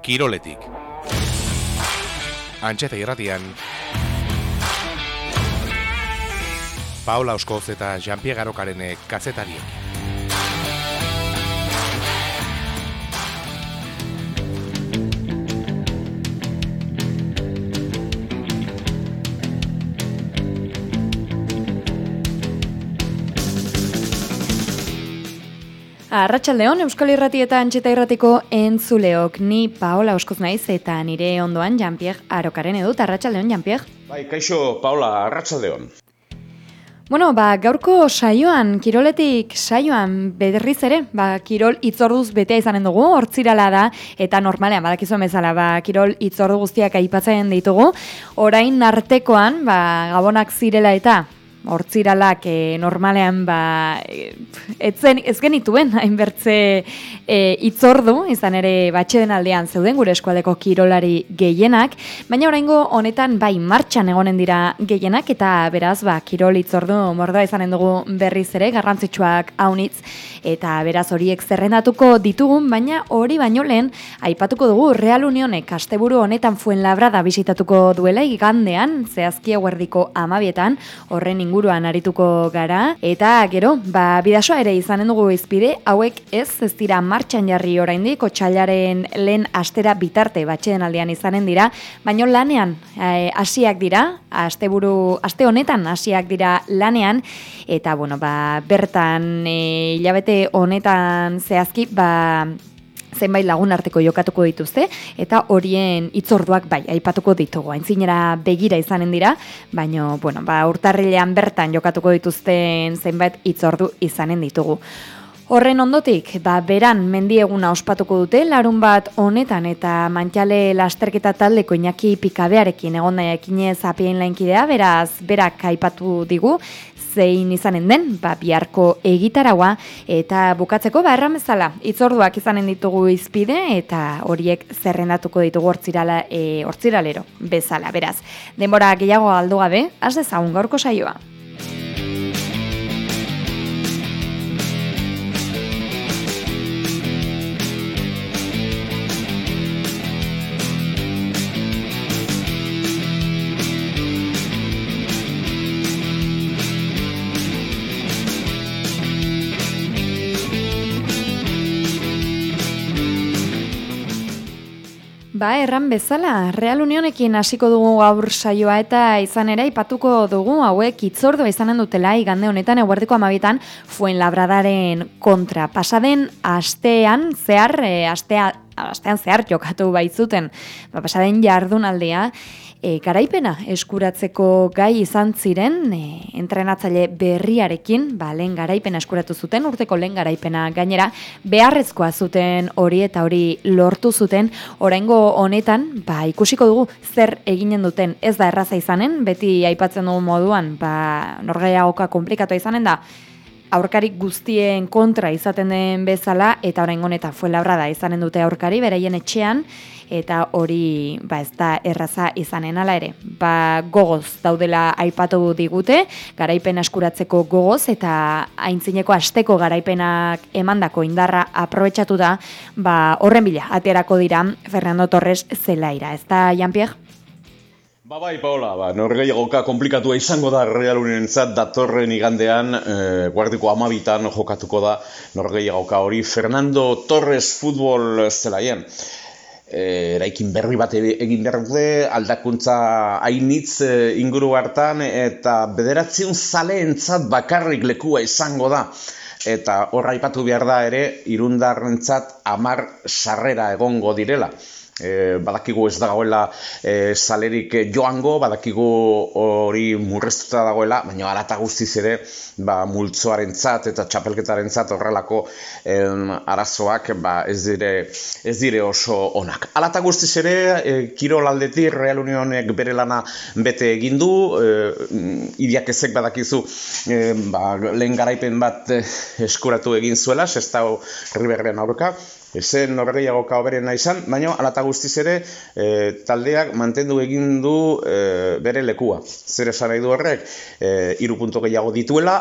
Kiroletik. Antxeta irratian, Paola Oskoz eta Jean-Pierre Garokarenek kazetariek. Arratsaldeon, Euskal Irrati eta Antxeta Irratiko entzuleok, ni Paola Oskoz naiz eta nire ondoan Jean-Pierre Arokaren edut. Arratsaldeon, Jean-Pierre. Bai, kaixo, Paola, arratsaldeon. Bueno, gaurko saioan, kiroletik saioan berriz ere, kirol hitzorduz betea izanen dugu, hortzirala da, eta normalean, badakizuen bezala, kirol hitzordu guztiak aipatzen ditugu. Orain artekoan, gabonak zirela eta hortziralak normalean ez genituen hainbertze hitzordu, izan ere batxeden aldean zeuden gure eskualdeko kirolari gehienak, baina oraingo honetan martxan egonen dira gehienak, eta beraz kirol hitzordu mordoa izanen dugu berriz ere, garrantzitsuak haunitz, eta beraz horiek zerrendatuko ditugun, baina hori baino lehen aipatuko dugu Real Unionek asteburu honetan Fuenlabrada bisitatuko duela igandean, zehazki eguerdiko 12etan, horren inguruan arituko gara, eta gero, bidasoa ere izanen dugu izpide, hauek ez dira martxan jarri oraindik, otsailaren lehen astera bitarte batxeden aldean izanen dira, baina lanean hasiak dira, aste honetan hasiak dira lanean, eta bertan hilabete honetan zehazki, zenbait lagun arteko jokatuko dituzte, eta horien hitzorduak aipatuko ditugu. Aintzinera begira izanen dira, baina urtarrilean bertan jokatuko dituzten zenbait hitzordu izanen ditugu. Horren ondotik, beran mendieguna ospatuko dute, larunbat honetan eta Mantxale lasterketa taldeko Iñaki Pikabearekin egon daia ekinez apien lainkidea, beraz berak aipatu digu, zein izanen den, biharko egitaraua, eta bukatzeko, erran bezala, hitzorduak izanen ditugu izpide, eta horiek zerrendatuko ditugu hortziralero bezala, beraz. Denbora gehiago aldo gabe, has dezagun gaurko saioa. Erran bezala, Real Unionekin hasiko dugu gaur saioa eta izan ere aipatuko dugu hauek hitzordua izanen dutela igande honetan eguerdiko 12etan Fuenlabradaren kontra. Pasaden astean zehar jokatu baitzuten, pasaden jardunaldea, garaipena eskuratzeko gai izan ziren, entrenatzaile berriarekin, lehen garaipena eskuratu zuten, urteko lehen garaipena gainera, beharrezkoa zuten hori eta hori lortu zuten, oraingo honetan, ikusiko dugu zer eginen duten, ez da erraza izanen, beti aipatzen dugu moduan, norgehiagoka komplikatu izanen da, aurkari guztien kontra izaten den bezala, eta oraingo honetan Fuenlabrada izanen dute aurkari, beraien etxean, eta hori ez da erraza izanen ala ere. Gogoz daudela aipatu digute, garaipena eskuratzeko gogoz, eta aintzineko asteko garaipenak emandako indarra aprobetxatu da, horren bila, aterako dira Fernando Torres zelaira. Ez da, Jean-Pierre? Bai, Paola, norgehiagoka komplikatua izango da Real Unionentzat datorren igandean, guardiko 12etan jokatuko da norgehiagoka hori Fernando Torres futbol zelaien. Eraikin berri bat egin behar dute, aldakuntza hainitz inguru hartan, eta 900 zaleentzat bakarrik lekua izango da. Eta horra aipatu behar da ere, irundarrentzat 10 sarrera egongo direla. Badakigu ez dagoela salerik joango, badakigu hori murreztuta dagoela, baina arata guztiz ere multzoarentzat eta txapelketarentzat horrelako arazoak ez dire oso onak. Arata guztiz ere, kirol aldetik Real Unionek bere lana bete egin du, Iriak ezek badakizu lehen garaipen bat eskuratu egin zuela, Sestao Riberren aurka, Ezen norgehiagoka hoberena izan, baina alata guztiz ere taldeak mantendu egin du bere lekua. Zer esan nahi du horrek? 3 puntu gehiago dituela,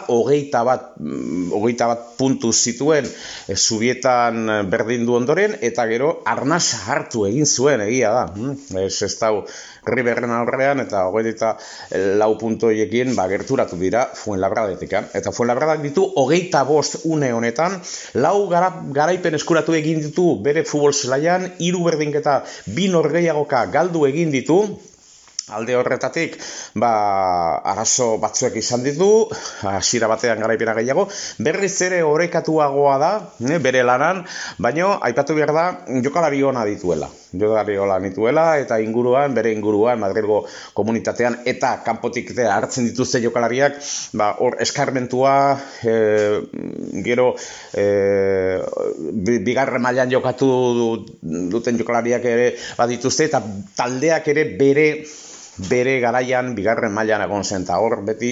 21 puntu zituen Zubietan berdindu ondoren, eta gero arnasa hartu egin zuen, egia da. Sestao Riberren aurrean, eta 24 puntu horiekin gerturatu dira Fuenlabradetik. Eta Fuenlabradak ditu 25 une honetan, 4 garaipen eskuratu egin ditu bere futbol zelaian, 3 berdinketa 2 norgehiagoka galdu egin ditu. Alde horretatik, arazo batzuek izan ditu, hasiera batean garaipena gehiago, berriz ere orekatuagoa da, bere lanan, baina aipatu behar da, jokalari ona dituela. Jokalari ona dituela, eta bere inguruan, Madrilgo komunitatean, eta kanpotik hartzen dituzte jokalariak, hor eskarmentua, gero, bigarren mailan jokatu duten jokalariak ere badituzte, eta taldeak ere bere garaian bigarren mailan egon zen, eta hor beti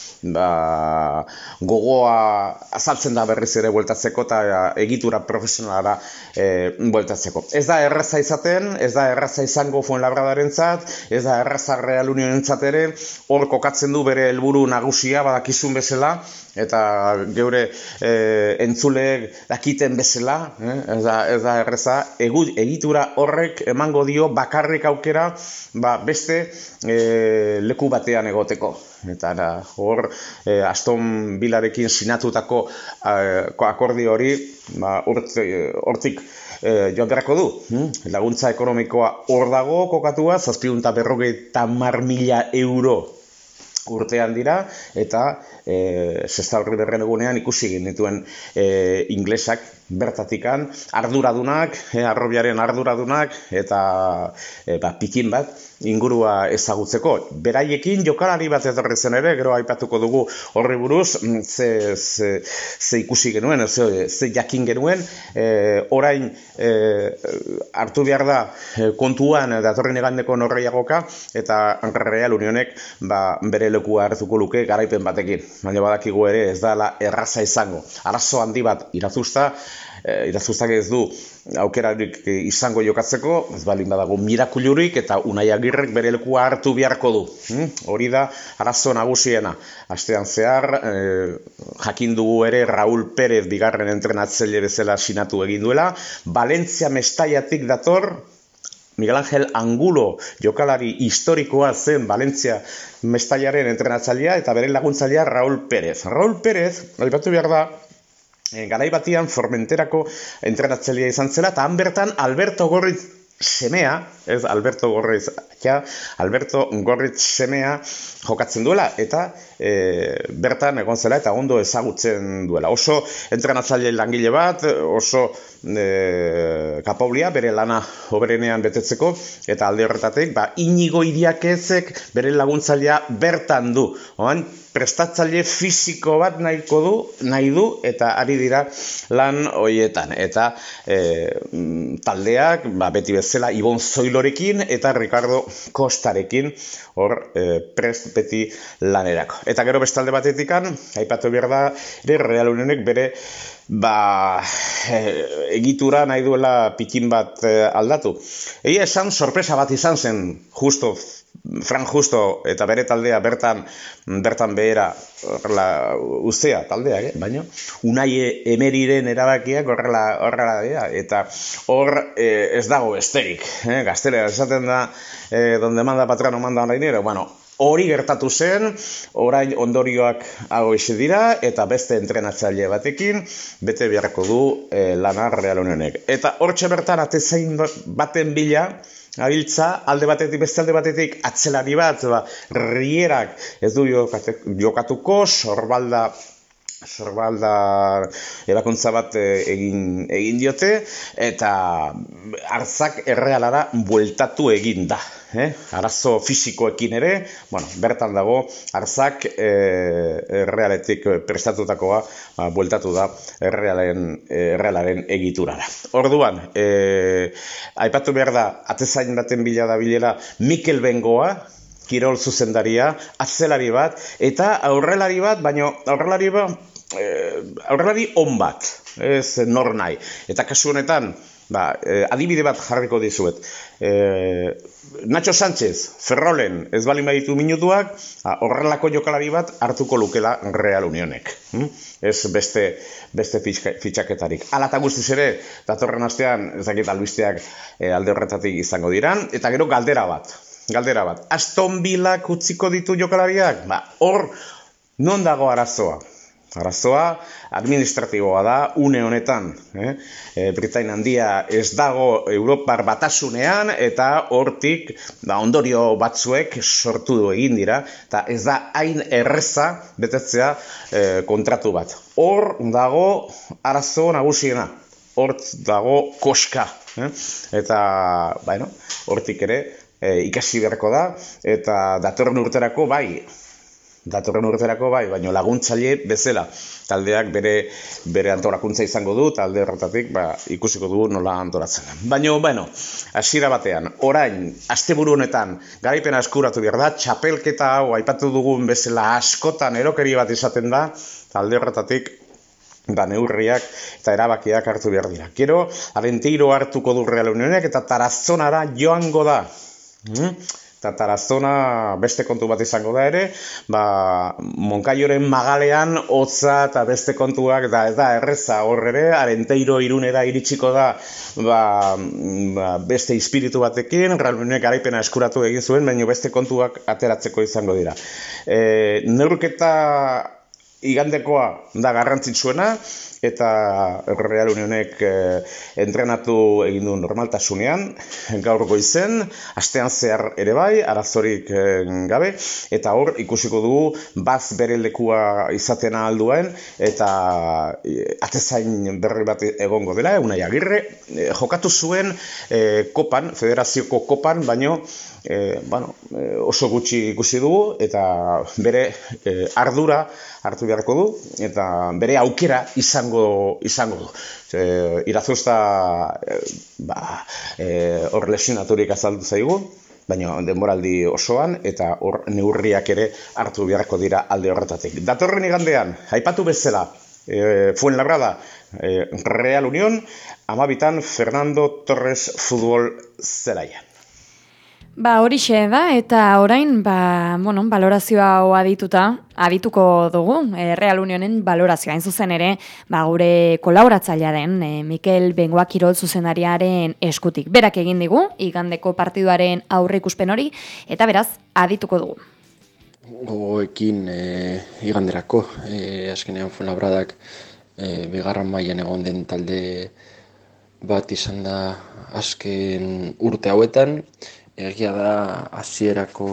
gogoa azaltzen da berriz ere bueltatzeko eta egitura profesionalara bueltatzeko. Ez da erraza izaten, ez da erraza izango Fuenlabradarentzat, ez da erraza Real Unionentzat ere, hor kokatzen du bere helburu nagusia badakizun bezala, eta geure entzuleek dakiten bezala, ez da erraza, egitura horrek emango dio bakarrik aukera beste leku batean egoteko. Eta hor Aston Villarekin sinatutako akordio hori hortik joan beharko du. Laguntza ekonomikoa hor dago kokatua, 750.000 euro urtean dira, eta Sestao Riberren egunean ikusi genituen inglesak bertatikan, arduradunak, arrobiaren arduradunak, eta pikin bat ingurua ezagutzeko. Beraiekin jokalari bat etorri zen ere, gero aipatuko dugu horri buruz, ze ikusi genuen, ze jakin genuen, orain hartu behar da kontuan datorren igandeko norgehiagoka, eta Real Unionek bere lekua hartuko luke garaipen batekin. Baina badakigu ere ez dela erraza izango. Arazo handi bat irazustak ez du aukerarik izango jokatzeko, ez balin badago mirakulurik, eta Unai Agirrek bere lekua hartu beharko du. Hori da arazo nagusiena. Astean zehar, jakin dugu ere Raúl Pérez bigarren entrenatzaile bezala sinatu egin duela, Valencia Mestaiatik dator, Miguel Ángel Angulo jokalari historikoa zen Valencia Mestallaren entrenatzailea, eta bere laguntzailea Raúl Pérez. Raúl Pérez, aipatu behar da, garai batian Formenterako entrenatzailea izan zela, eta han bertan Alberto Gorritz semea, ez Alberto Gorritz, Alberto Gorritz semea jokatzen duela, eta bertan egon zela eta ondo ezagutzen duela. Oso entrenatzaile langile bat, oso kapablia bere lana hoberenean betetzeko, eta alde horretatik, Inigo Iriakezek bere laguntzailea bertan du. Prestatzaile fisiko bat nahi du, eta ari dira lan horietan. Eta taldeak, beti bezala, Ibon Zoilorekin eta Ricardo Costarekin hor prest beti lanerako. Eta gero bestalde batetikan, aipatu behar da, Real Unionek bere egitura nahi duela pikin bat aldatu. Egia esan, sorpresa bat izan zen, Fran Justo eta bere taldea bertan behera uztea taldeak, baina Unai Emeriren erabakiak horrela dira, eta hor ez dago besterik. Gaztelera esaten da, donde manda patrano manda dinero, hori gertatu zen, orain ondorioak hauxe dira, eta beste entrenatzaile batekin bete beharko du lana Real Unionek. Eta hortxe bertan atezain baten bila, abiltza, alde batetik, beste alde batetik, atzelari bat, Rierak ez du jokatuko, sorbalda ebakuntza bat egin diote, eta Arzak Errealara bueltatu egin da. Arazo fisikoekin ere, bertan dago, Arzak Errealetik prestatutakoa bueltatu da Errealaren egiturara. Orduan, aipatu behar da, atezain baten bila da bilera Mikel Bengoa, kirol zuzendaria, atzelari bat, eta aurrelari bat, baina aurrelari on bat, ez nor nahi. Eta kasu honetan, Adibide bat jarriko dizuet. Nacho Sánchez, Ferrolen, ez balin baditu minutuak, horrelako jokalari bat hartuko lukela Real Unionek. Ez beste fitxaketarik. Hala eta guztiz ere, datorren astean, ez dakit albisteak alde horretatik izango diran, eta gero galdera bat. Aston Villak utziko ditu jokalariak? Hor, non dago arazoa? Arazoa administratiboa da, une honetan. Britainia Handia ez dago Europar batasunean, eta hortik ondorio batzuek sortu egin dira, eta ez da hain erreza betetzea kontratu bat. Hor dago arazo nagusiena, hor dago koska. Eta, hortik ere, ikasi beharko da, eta datorren urterako baina laguntzaile bezala. Taldeak bere antolakuntza izango du, talde horretatik ikusiko du nola antolatzen. Baina, hasiera batean, orain, asteburu honetan, garaipena eskuratu behar da, txapelketa hau aipatu dugun bezala askotan erokeri bat izaten da, talde horretatik neurriak eta erabakiak hartu behar dira. Gero, Arenteiro hartuko du Real Unionek eta Tarazonara joango da. Eta Tarazona beste kontu bat izango da ere, Moncayoren magalean hotza eta beste kontuak, eta ez da erreza hor ere, Arenteiro Irunera iritsiko da beste espiritu batekin, Real Unionek garaipena eskuratu egin zuen, baina beste kontuak ateratzeko izango dira. Neurketa igandekoa da garrantzitsuena, eta Real Unionek entrenatu egin du normaltasunean, gaur goizen, astean zehar ere bai, arazorik gabe, eta hor ikusiko dugu bere lekua izaten alduen, eta atezain berri bat egongo dela, Unai Agirre, jokatu zuen kopan, federazioko kopan, baino oso gutxi ikusi dugu, eta bere ardura hartu beharko du, eta bere aukera izango du. Irazusta hor lesionaturik azaldu zaigu, baina denboraldi osoan, eta hor neurriak ere hartu beharko dira alde horretatik. Datorren igandean, aipatu bezala, Fuenlabrada, Real Unión, 12 Fernando Torres futbol zelaian. Horixe da, eta orain, balorazioa adituko dugu, Real Unionen balorazioa, hain zuzen ere, gure kolaboratzailea den, Mikel Bengoa kirol zuzendariaren eskutik. Berak egin digu, igandeko partiduaren aurreikuspen hori, eta beraz, adituko dugu. Gogoekin iganderako, azkenean Fuenlabradak bigarren mailan egon den talde bat izan da azken urte hauetan. Egia da hasierako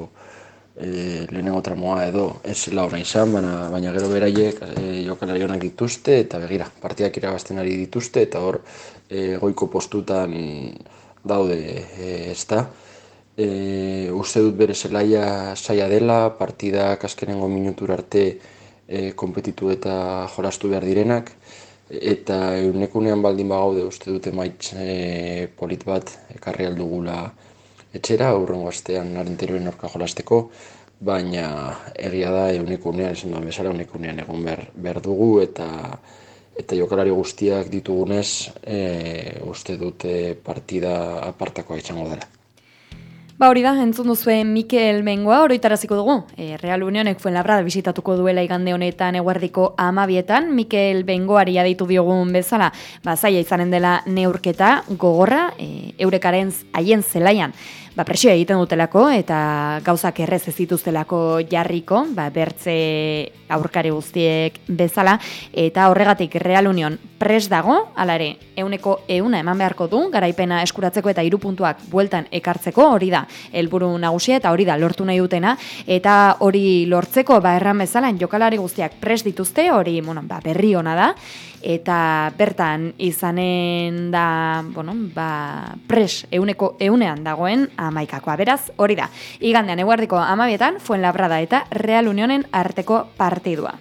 lehenengo tramoa edo ez zela ona izan, baina gero beraiek jokalari onak dituzte, eta begira, partidak irabazten ari dituzte, eta hor goiko postutan daude, ezta. Uste dut bere zelaia zaila dela, partidak azkenengo minutura arte konpetitu eta jolastu behar direnak, eta eunekunean baldin bagaude uste dut emaitz polit bat ekarri aldugula etxera, aurrengo astean Arenteroren aurka jolasteko, baina egia da eunekunean, esan da bezala eunekunean egon behar dugu, eta jokalari guztiak ditugunez, uste dute partida apartakoa izango dela. Hori da, entzun duzue Mikel Bengoa, oroitaraziko dugu. Real Unionek Fuenlabrada bisitatuko duela igande honetan eguerdiko 12etan. Mikel Bengoari aditu diogun bezala, zaila izanen dela neurketa gogorra, eurekaren haien zelaian. Presioa egiten dutelako eta gauzak errez ez dituztelako jarriko, bertze aurkari guztiek bezala, eta horregatik Real Union prest dago, hala ere, 100% eman beharko du, garaipena eskuratzeko eta 3 puntuak bueltan ekartzeko, hori da helburu nagusia eta hori da lortu nahi dutena, eta hori lortzeko erran bezala jokalari guztiak prest dituzte, hori berri ona da, eta bertan izanen da, pres 100% dagoen 11koa. Beraz, hori da. Igandean eguerdiko 12etan Fuenlabrada eta Real Unionen arteko partidua.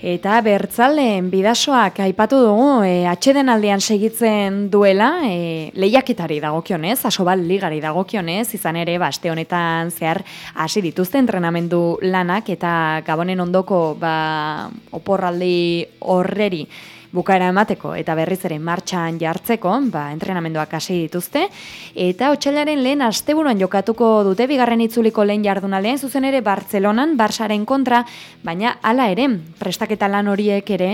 Eta Bertzalde Bidasoak aipatu dugu, atsedenaldian segitzen duela, lehiaketari dagokionez, Asobal Ligari dagokionez, izan ere, aste honetan zehar hasi dituzte entrenamendu lanak, eta Gabonen ondoko oporraldi horreri bukaera emateko eta berriz ere martxan jartzeko, entrenamenduak hasi dituzte, eta otsailaren lehen asteburuan jokatuko dute bigarren itzuliko lehen jardunaldean, zuzen ere Bartzelonan, Barsaren kontra, baina hala ere, prestaketa lan horiek ere,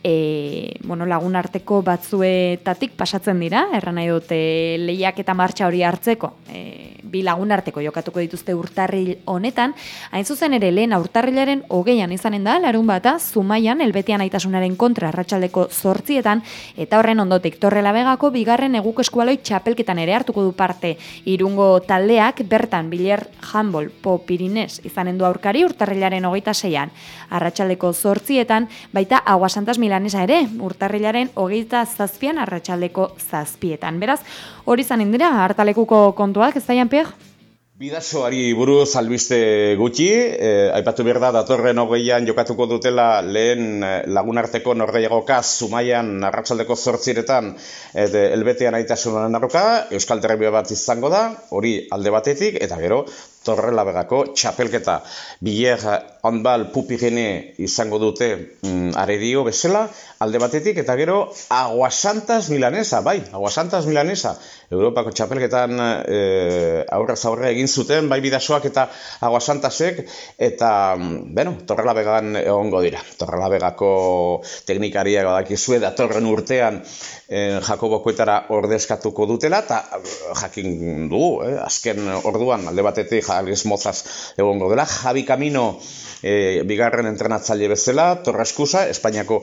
lagun arteko batzuetatik pasatzen dira, erran nahi dute lehiak eta martxa hori hartzeko, bi lagun arteko jokatuko dituzte urtarril honetan, hain zuzen ere lehen urtarrilaren 20an izanen da, larun bata, Zumaian, Helbetian Aitasunaren kontra arratsaldeko 8etan, eta horren ondotik Torrelavegako bigarren eguko eskubaloi txapelketan ere hartuko du parte Irungo taldeak, bertan Biler Handball Po Pirinez izanen du aurkari urtarrilaren 26an, arratsaldeko 8etan, baita Aguasantas Milanesa ere, urtarrilaren 27an arratsaldeko 7etan. Beraz, hori zanen dira, hartalekuko kontuak, ez da, Jean-Pierre? Bidasoari buruz albiste gutxi, aipatu behar da, datorren 20an jokatuko dutela lehen lagunarteko norgehiagoka Zumaian arratsaldeko 8etan Helbetian Aitasunaren arroka, Euskal Derbio bat izango da, hori alde batetik, eta gero Torrelavegako txapelketa. Biler Handball Po Pirinez izango dute arerio bezala, alde batetik, eta gero Aguasantas Milanesa, Aguasantas Milanesa, Europako txapelketan aurrez aurre egin zuten, bai Bidasoak eta Aguasantasek, eta, Torrelavegan egongo dira. Torrelavegako teknikariak badakizue datorren urtean Jakobo Kuetara ordezkatuko dutela, eta jakin dugu, azken orduan, alde batetik Alex Mozas egongo dela, Javi Camino bigarren entrenatzaile bezala, Torrescusa, Espainiako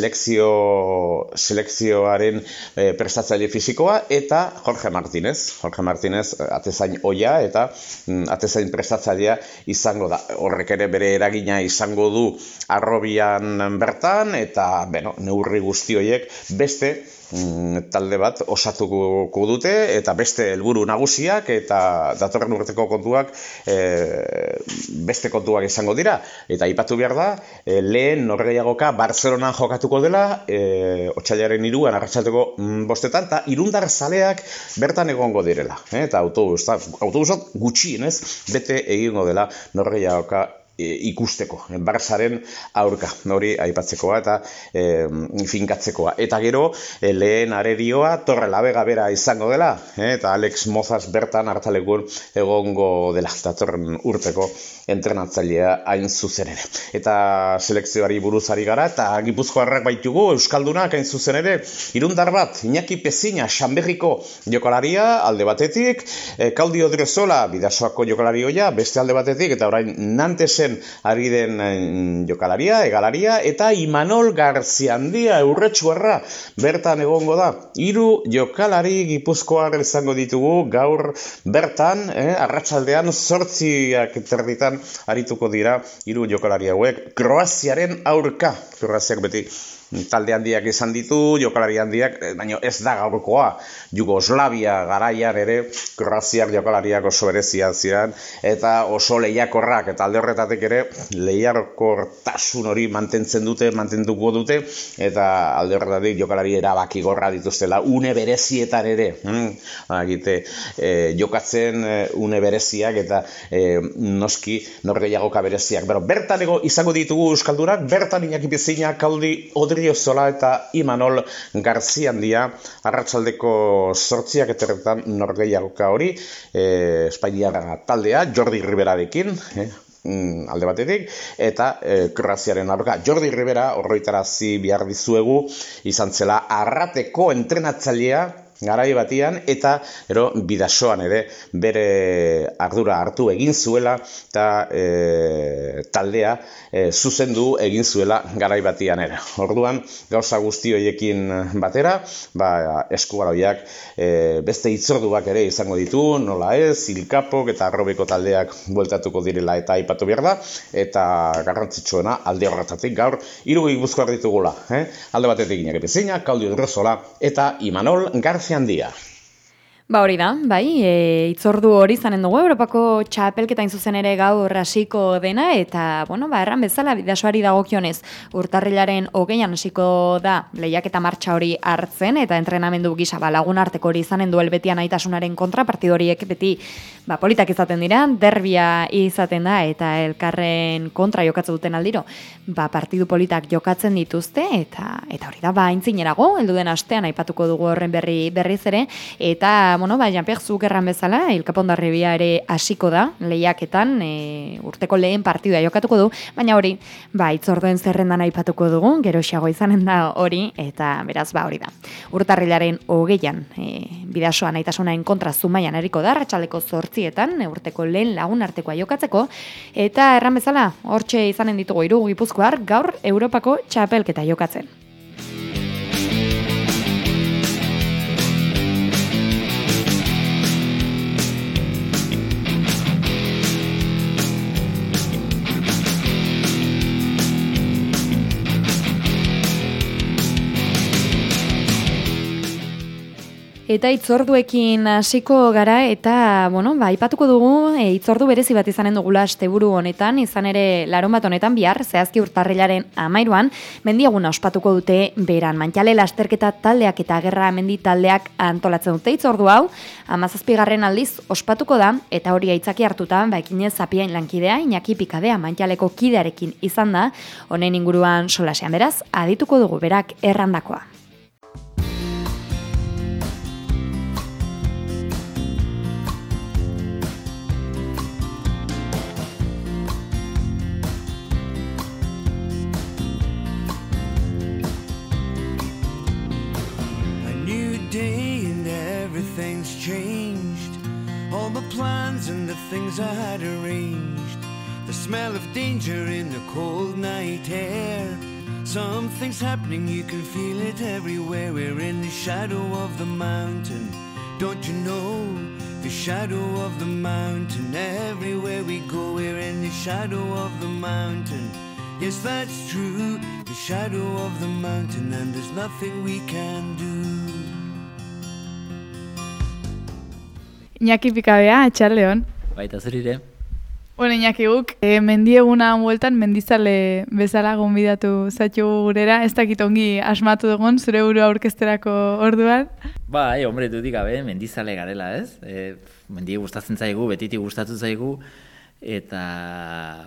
selekzioaren prestatzaile fisikoa, eta Jorge Martínez, atezain oia eta atezain prestatzailea izango da. Horrek ere bere eragina izango du Arrobian bertan, eta neurri guzti horiek beste talde bat osatuko dute, eta beste helburu nagusiak eta datorren urteko kontuak beste kontuak izango dira. Eta aipatu behar da, lehen norgehiagoka Bartzelonan jokatuko dela, otsailaren 3an arratsaldeko 5etan, eta irundar zaleak bertan egongo direla. Eta autobusak gutxienez bete egingo dela norgehiagoka ikusteko, Barsaren aurka, hori aipatzekoa eta finkatzekoa. Eta gero, lehen arerioa Torrelavega bera izango dela, eta Alex Mozas bertan hartalekun egongo dela, datorren urteko entrenatzailea hain zuzen ere. Eta selekzioari buruzari gara, eta Gipuzkoarrak baitugu, Euskaldunak hain zuzen ere, irundar bat, Iñaki Pezina, Xanberriko jokalaria, alde batetik, Claudio Odriozola, Bidasoako jokalarioia, beste alde batetik, eta orain Nantesen ari den jokalaria, egalaria, eta Imanol Garziandia, Urretxuarra, bertan egongo da. 3 jokalari Gipuzkoar izango ditugu gaur bertan, arratsaldean 8:00 arituko dira 3 jokalari hauek Kroaziaren aurka. Kroaziak beti talde handiak izan ditu, jokalari handiak, baina ez da gaurkoa. Jugoslavia garaian ere Kroaziak jokalariak oso bereziak ziren, eta oso lehiakorrak, eta alde horretatik ere lehiakortasun hori mantenduko dute, eta alde horretatik jokalari erabakigorra dituztela, une berezietan ere, jokatzen une bereziak, eta noski norgehiagoka bereziak. Bertan izango ditugu Euskaldurak, bertan Iñaki Pezina, Claudio Odriozola eta Imanol Garziandia, arratsaldeko 8:00 norgehiagoka hori, Espainiara taldea, Jordi Riberarekin, alde batetik, eta Kroaziaren aurka. Jordi Ribera, horroitarazi behar dizuegu, izan zela Arrateko entrenatzailea garai batian, eta Bidasoan ere bere ardura hartu egin zuela, eta taldea zuzendu egin zuela garai batian ere. Orduan, gauza guzti horiekin batera, eskubaloiak beste hitzorduak ere izango ditu, nola ez, Ilkapok eta Arrobeko taldeak bueltatuko direla eta aipatu behar da, eta garrantzitsuena alde horretatik gaur 3 Gipuzkoar ditugula. Alde batetik Iñaki Pezina, Claudio Odriozola eta Imanol Garziandia. Ba hori da, bai, itzordu hori izanen dugu, Europako txapelketa zuzen ere gaur hasiko dena, eta, erran bezala, bidasoari dagokionez, urtarrilaren 20an hasiko da lehiaketa martxa hori hartzen, eta entrenamendu gisa lagun arteko hori izanen duel beti anaitasunaren kontra, partidu horiek beti politak izaten dira, derbia izaten da, eta elkarren kontra jokatzen duten aldiro, partidu politak jokatzen dituzte, eta hori da, aintzinerago, heldu den astean aipatuko dugu horren berriz ere, eta Jean-Pierre zuk erran bezala, Ilkapondarribia ere hasiko da, lehiaketan, urteko lehen partidua jokatuko du, baina hori, itzorduen zerrendan aipatuko dugu, geroxiago izanen da hori, eta beraz, hori da. Urtarrilaren 20an, bidasoa naitasunaen kontra Zumaian eriko da, arratsaldeko 8etan, urteko lehen lagun artekoa jokatzeko, eta erran bezala, hortxe izanen ditugu 3 gipuzkoar, gaur Europako txapelketa jokatzen. Eta itzorduekin hasiko gara eta, aipatuko dugu, itzordu berezi bat izanen dugula asteburu honetan, izan ere larunbat honetan bihar, zehazki urtarrilaren 13an, mendieguna ospatuko dute beran. Mantxale lasterketa taldeak eta gerra mendi taldeak antolatzen dute itzordu hau, 17. aldiz ospatuko da, eta hori aitzaki hartuta, ekinez Zapiain lankidea, Iñaki Pikadea Mantxaleko kidearekin izan da, honen inguruan solasean beraz, adituko dugu berak errandakoa. Everything's changed, all the plans and the things I had arranged, the smell of danger in the cold night air, something's happening, you can feel it everywhere, we're in the shadow of the mountain, don't you know, the shadow of the mountain, everywhere we go, we're in the shadow of the mountain, yes that's true, the shadow of the mountain, and there's nothing we can do. Iñaki Pikadea, atxaldeon. Baita zerire. Iñaki guk, mendieguna bueltan mendizale bezala gonbidatu zaitu gurera, ez dakit ongi asmatu dugun, zure burua aurkezterako orduan. Hombre, dudik gabe, mendizale garela, ez? Mendie gustatzen zaigu, betitik gustatu zaigu, eta,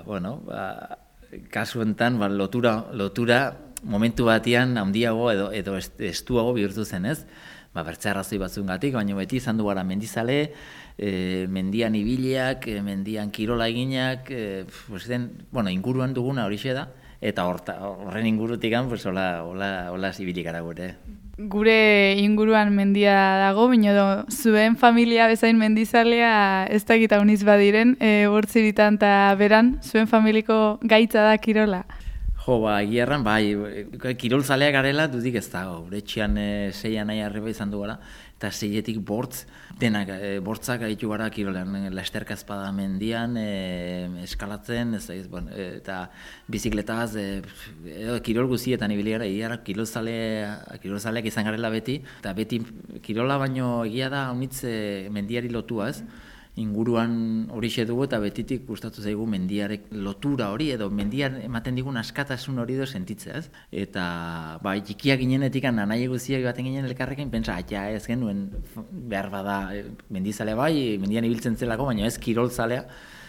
kasu enten, lotura momentu batian handiago edo estuago bihurtu zen, ez? Bertze arrazoi batzungatik, baina beti izan du gara mendizale, mendian ibiliak, mendian kirola eginak, inguruan duguna horixe da, eta horren ingurutik hola zibilik gara gure. Gure inguruan mendia dago, baina zuen familia bezain mendizalea ez dakit hauniz badiren, bortziritan eta beran, zuen familiko gaitza da kirola. Egiarran, kirol zalea garela dudik ez dago. Uretxian 6 nahi arreba izan du gara, eta 6etik bortz, denak bortzak gaitu gara kirolean, lasterka espada mendian, eskalatzen, eta bizikletaz, kirol guzietan ibili gara, egiarra kirol zaleak izan garela beti, eta beti kirola baino egia da honitz mendiari lotua ez, inguruan horixe dugu eta betitik gustatu zaigu mendiarek lotura hori edo mendian ematen digun askatasun hori edo sentitzea, ez? Eta txikiak ginenetik anai guziak baten ginen elkarrekin pentsa, ez genuen behar bada mendizalea mendian ibiltzen zelako, baina ez kirolzalea.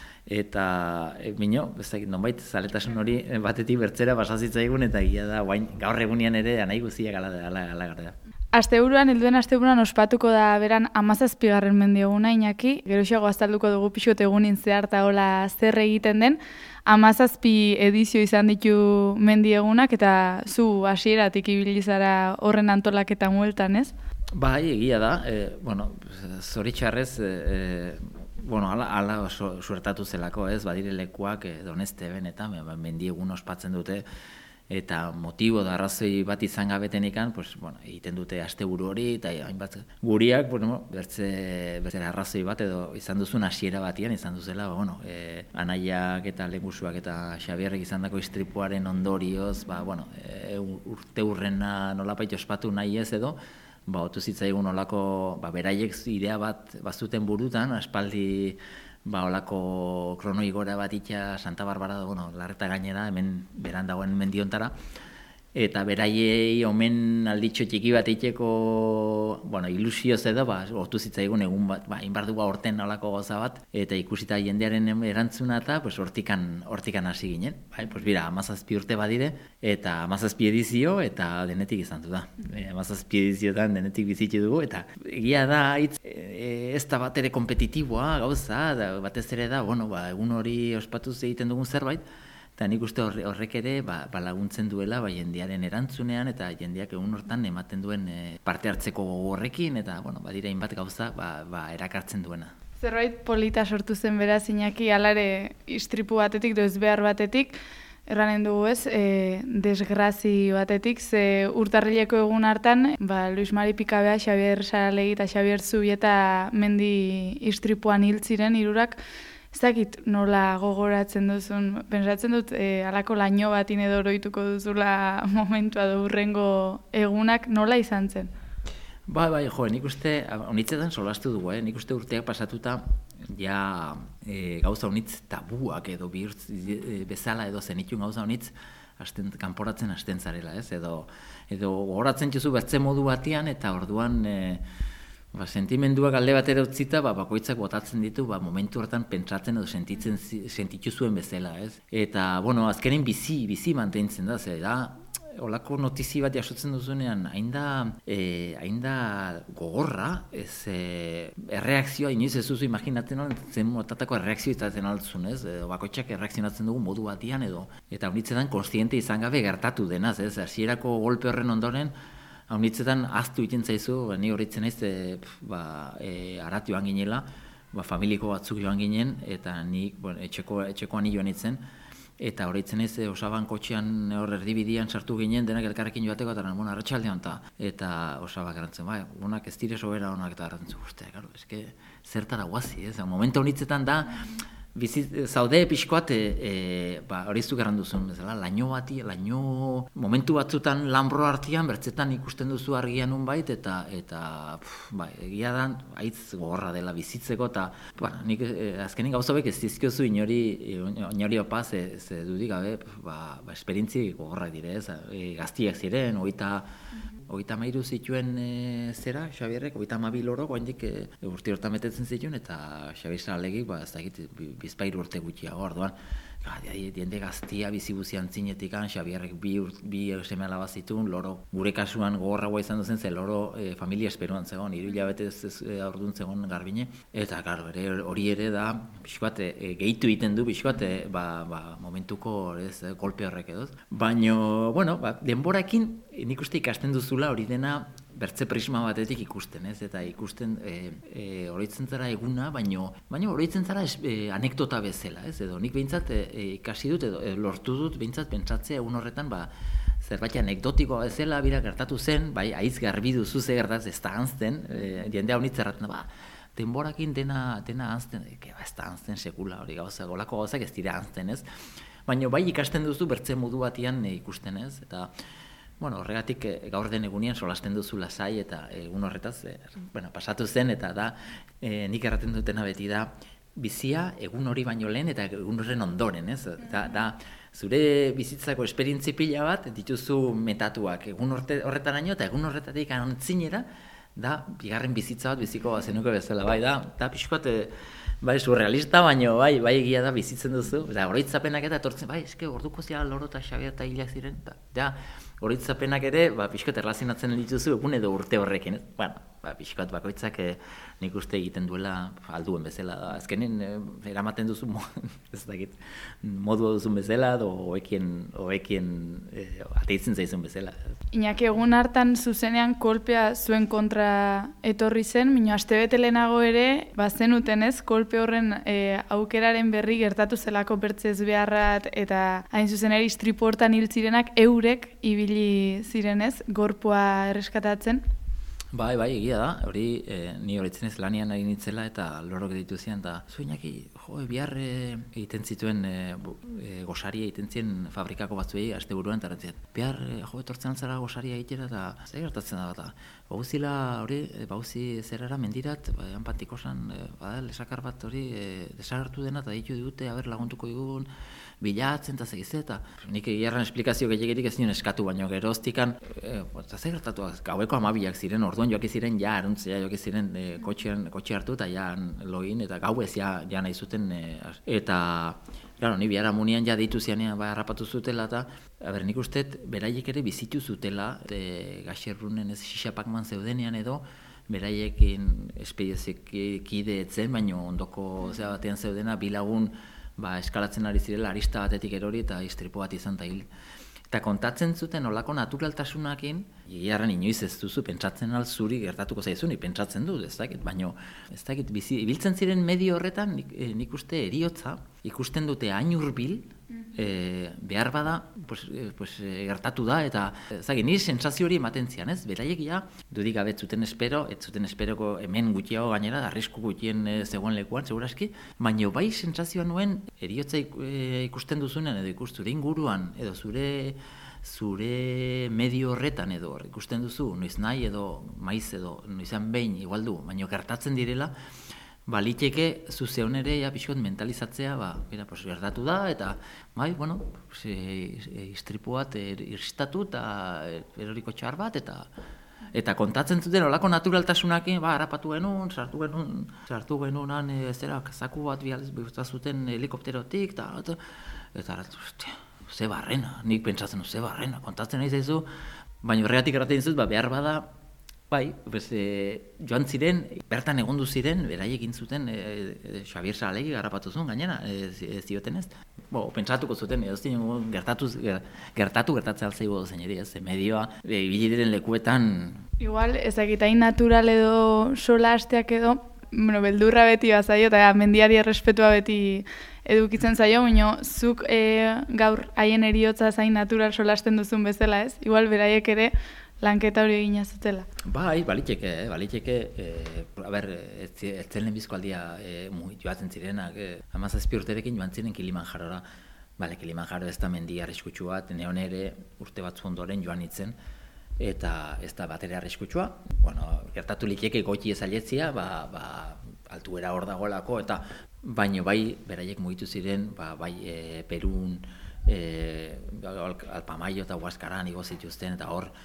Eta nonbait zaletasun hori batetik bertzera pasazitzaigun eta egia da gaur egunean ere anai guziak ala gara. Helduen asteburuan ospatuko da beran 17. mendieguna, Iñaki, geroxeago azalduko dugu pixot egunin zehar eta hola zer egiten den, 17 edizio izan ditu mendiegunak eta zu hasieratik ibili zara horren antolaketa mueltan, ez? Egia da, zoritxarrez, ala suertatu zelako, ez, badire lekuak donezte benetan, mendiegun ospatzen dute, eta motibo da arrazoi bat izan gabetenikan, egiten dute asteburu hori, eta hainbat guriak, bertze arrazoi bat edo izan duzun hasiera batian, izan duzela, anaiak eta lehengusuak eta Xabierrek izan dako istripuaren ondorioz, urte hurrena nolapait ospatu nahi ez edo, otu zitzaigun olako, beraiek idea bat bazuten burutan, aspaldi olako kronoigora bat itxa Santa Barbara, Larreta gainera, hemen beran dagoen mendiontara, eta beraiei omen alditxo txiki bat itxeko, ilusioz edo, otu zitzaigun egun bat, inbardu horten olako goza bat, eta ikusita jendearen erantzuna eta hortikan hasi ginen. Bira, 17 urte badire, eta 17 edizio, eta denetik izan du da. 17 ediziotan denetik bizitzi dugu, eta egia da, ez da bat ere kompetitiboa gauza, batez ere da, egun hori ospatuz egiten dugun zerbait, eta nik uste horrek ere laguntzen duela jendearen erantzunean eta jendeak egun hortan ematen duen parte hartzeko horrekin eta badira hainbat gauza erakartzen duena. Zerbait polita sortu zen beraz Iñaki alare istripu batetik, ezbehar batetik, erranen dugu ez, desgrazi batetik, ze urtarrileko egun hartan, Luis Mari Pikabea, Xabier Saralegi eta Xabier Zubieta mendi istripuan hil ziren hirurak. Ez dakit nola gogoratzen duzun, pentsatzen dut halako laino batin edo oroituko duzula momentua edo hurrengo egunak nola izan zen? Nik uste, honitzetan solastu dugu, nik uste urteak pasatuta ja gauza honitz tabuak edo bihurtz bezala edo zenitun gauza honitz kanporatzen hasten zarela, ez? Edo gogoratzen juzu bertze modu batean eta orduan sentimenduak alde batera utzita, bakoitzak botatzen ditu, momentu hortan pentsatzen edo sentitu zuen bezala, ez? Eta, azkenin bizi mantentzen da, olako notizi bat jasotzen duzunean, hain da gogorra, erreakzioa, inoiz ez duzu imaginatzen zen motatako erreakzioa izaten altzun, ez? Bakoitzak erreakzionatzen dugu modu batian edo. Eta honitzetan konstiente izan gabe gertatu denaz, ez? Hasierako golpe horren ondoren, haunitzetan aztu iten zaizu, ni horretzen naiz, arat joan ginela, familiko batzuk joan ginen, eta ni etxekoan joan itzen, eta horretzen naiz, Osaban kotxean erdibidian sartu ginen, denak elkarrekin joateko, eta arratsaldean eta Osabak erantzen, unak ez dire sobera onak eta erantzen guztia, eske zertara guazi, ez? Momentu honitzetan da, zaude pixkoat, hori zuk errandu zuen bezala, laino momentu batzutan lanbro artean, bertzetan ikusten duzu argian unbait, eta egia da, haitz gogorra dela bizitzeko, eta nik azkenin gauzabek ez dizkiozu inori opa, ze dudik gabe, esperientzi gogorrak dire, gaztiak ziren, 33 zituen Xabierrek, 32 loro, guaindik urte hortan betetzen zituen, eta Xabier Saralegik, ez dakit, bizpairu urte gutxiago, orduan, diende gaztia bizibuzian zinetik, Xabierrek bi seme alaba zituen, loro, gure kasuan gogorragoa izan duzen, ze loro familia esperoan zegoen, 3 hilabete orduan zegoen Garbine, eta hori ere da, pixkoat, gehitu egiten du, pixkoat, momentuko golpe horrek edoz. Baina, denborakin, nik uste ikasten duzula hori dena bertze prisma batetik ikusten, ez? Eta ikusten oroitzen zara eguna, baino oroitzen zara anekdota bezala, ez? Edo nik behintzat ikasi dut, edo lortu dut behintzat pentsatzea egun horretan, zerbait anekdotikoa bezala, bira gertatu zen, haiz garbi duzu ze gertaz ez da anzten, jendea honitz erraten, denborakin dena anzten, ez da anzten sekula, hori golako gauzak ez dira anzten, ez? Baina ikasten duzu bertze modu batian ikusten, ez? Eta horregatik gaur den egunean solasten duzu lasai eta egun horretaz pasatu zen eta da nik erraten dutena beti da bizia egun hori baino lehen eta egun horren ondoren, ez? Da zure bizitzako esperientzi pila bat dituzu metatuak egun horretaraino eta egun horretatik antzinera da bigarren bizitza bat biziko zenuke bezala, da pixkoat surrealista, baina bai egia da bizitzen duzu, eta oroitzapenak eta etortzen, eske orduko zira Loro eta Xabier eta hilak ziren, eta oroitzapenak ere, pixkoat erlazionatzen dituzu egun edo urte horrekin, pixkoat bakoitzak nik uste egiten duela alduen bezala, azkenin eramaten duzu, ez dakit, modua duzun bezala, hoekien ateitzen zaizun bezala. Iñaki, egun hartan zuzenean kolpea zuen kontra etorri zen, minio astebete lehenago ere, zenuten ez, kolpe horren aukeraren berri gertatu zelako bertzez beharrat, eta hain zuzen ere istripu hortan hil zirenak eurek ibili zirenez, gorpua erreskatatzen. Bai, egia da, hori ni horitzen ez lanian egin nitzela eta lorok ditu zian, eta zuinaki, bihar egiten zituen gosaria egiten zien fabrikako batzuei asteburuan taratziat. Bihar etortzen zara gosaria egitera eta zer gertatzen da bat. Bauzila hori, bauzi zerara mendirat, anpantikosan, lesakar bat hori desagertu dena eta ditu digute, laguntuko digun, bilatzen eta segize eta nik egiarran esplikazio gehiagirik ez nion eskatu, baina geroztikan, zer gertatu, gaueko 12 ziren, orduan joaki ziren, aruntzea joaki ziren kotxe hartu eta login, eta gau ez ja nahi zuten, eta, claro, ni bihar amunian deitu zianean harrapatu zutela, eta, nik usteet, beraiek ere bizitu zutela, gaxerrunen ez xixapakman zeudenean edo, beraiekin espediezekide etzen, baina ondoko batean zeudena, bilagun, eskalatzen ari zirela arista batetik erori eta istripu bat izan eta hil. Eta kontatzen zuten olako naturaltasunakin, egiarran inoiz ez duzu pentsatzen zuri gertatuko zaizu, nik pentsatzen dut, ez dakit, baina ez dakit, ibiltzen ziren medio horretan, nik uste eriotza, ikusten dute hain hurbil, behar bada, gertatu da, eta nire sentsazio hori ematen zian, ez? Beraiek dudik gabe ez zuten esperoko hemen gutxiago gainera, arrisku gutxien zegoen lekuan, seguraski, baina bai sentsazioa nuen eriotza ikusten duzunean, edo zure inguruan, edo zure medio horretan edo ikusten duzu, noiz nahi edo maiz edo noizan behin igual du, baina gertatzen direla, liteke zuzeon ere pixkot mentalizatzea, gertatu da, eta istripu bat irristatu eta eroriko txar bat, eta kontatzen zuten olako naturaltasunakin, harrapatu genuen, sartu genuen zaku bat bihurtza zuten helikopterotik, eta ze barrena, nik pentsatzen ze barrena, kontatzen nahi zaizu, baina horregatik erraten dizut, behar bada, joan ziren, bertan egondu ziren, beraiek egin zuten, Xabier Saralegi garrapatu zuen, gainera, zioten ez. Pentsatuko zuten, gertatzen alzaigu zeineri, ez, medioa, ibili diren lekuetan. Igual, ezakitain natural edo sola hasteak edo, beldurra beti bazaio, eta mendiari errespetua beti edukitzen zaio, baina zuk gaur haien eriotza zain natural solasten duzun bezala, ez? Igual, beraiek ere, lanketa hori egina zutela. Baliteke, etzen lehenbizko aldia joatzen zirenak, 17 urterekin joan ziren Kilimanjarora. Kilimanjaro ez da mendi arriskutsu bat, neon ere urte batzu ondoren joan nintzen, eta ez da bat ere arriskutsua. Gertatu liteke goiti ezaletzia, altuera hor dagoelako, eta baino beraiek mugitu ziren, Perun, Alpamayo eta Huaskaran igo zituzten, eta hor,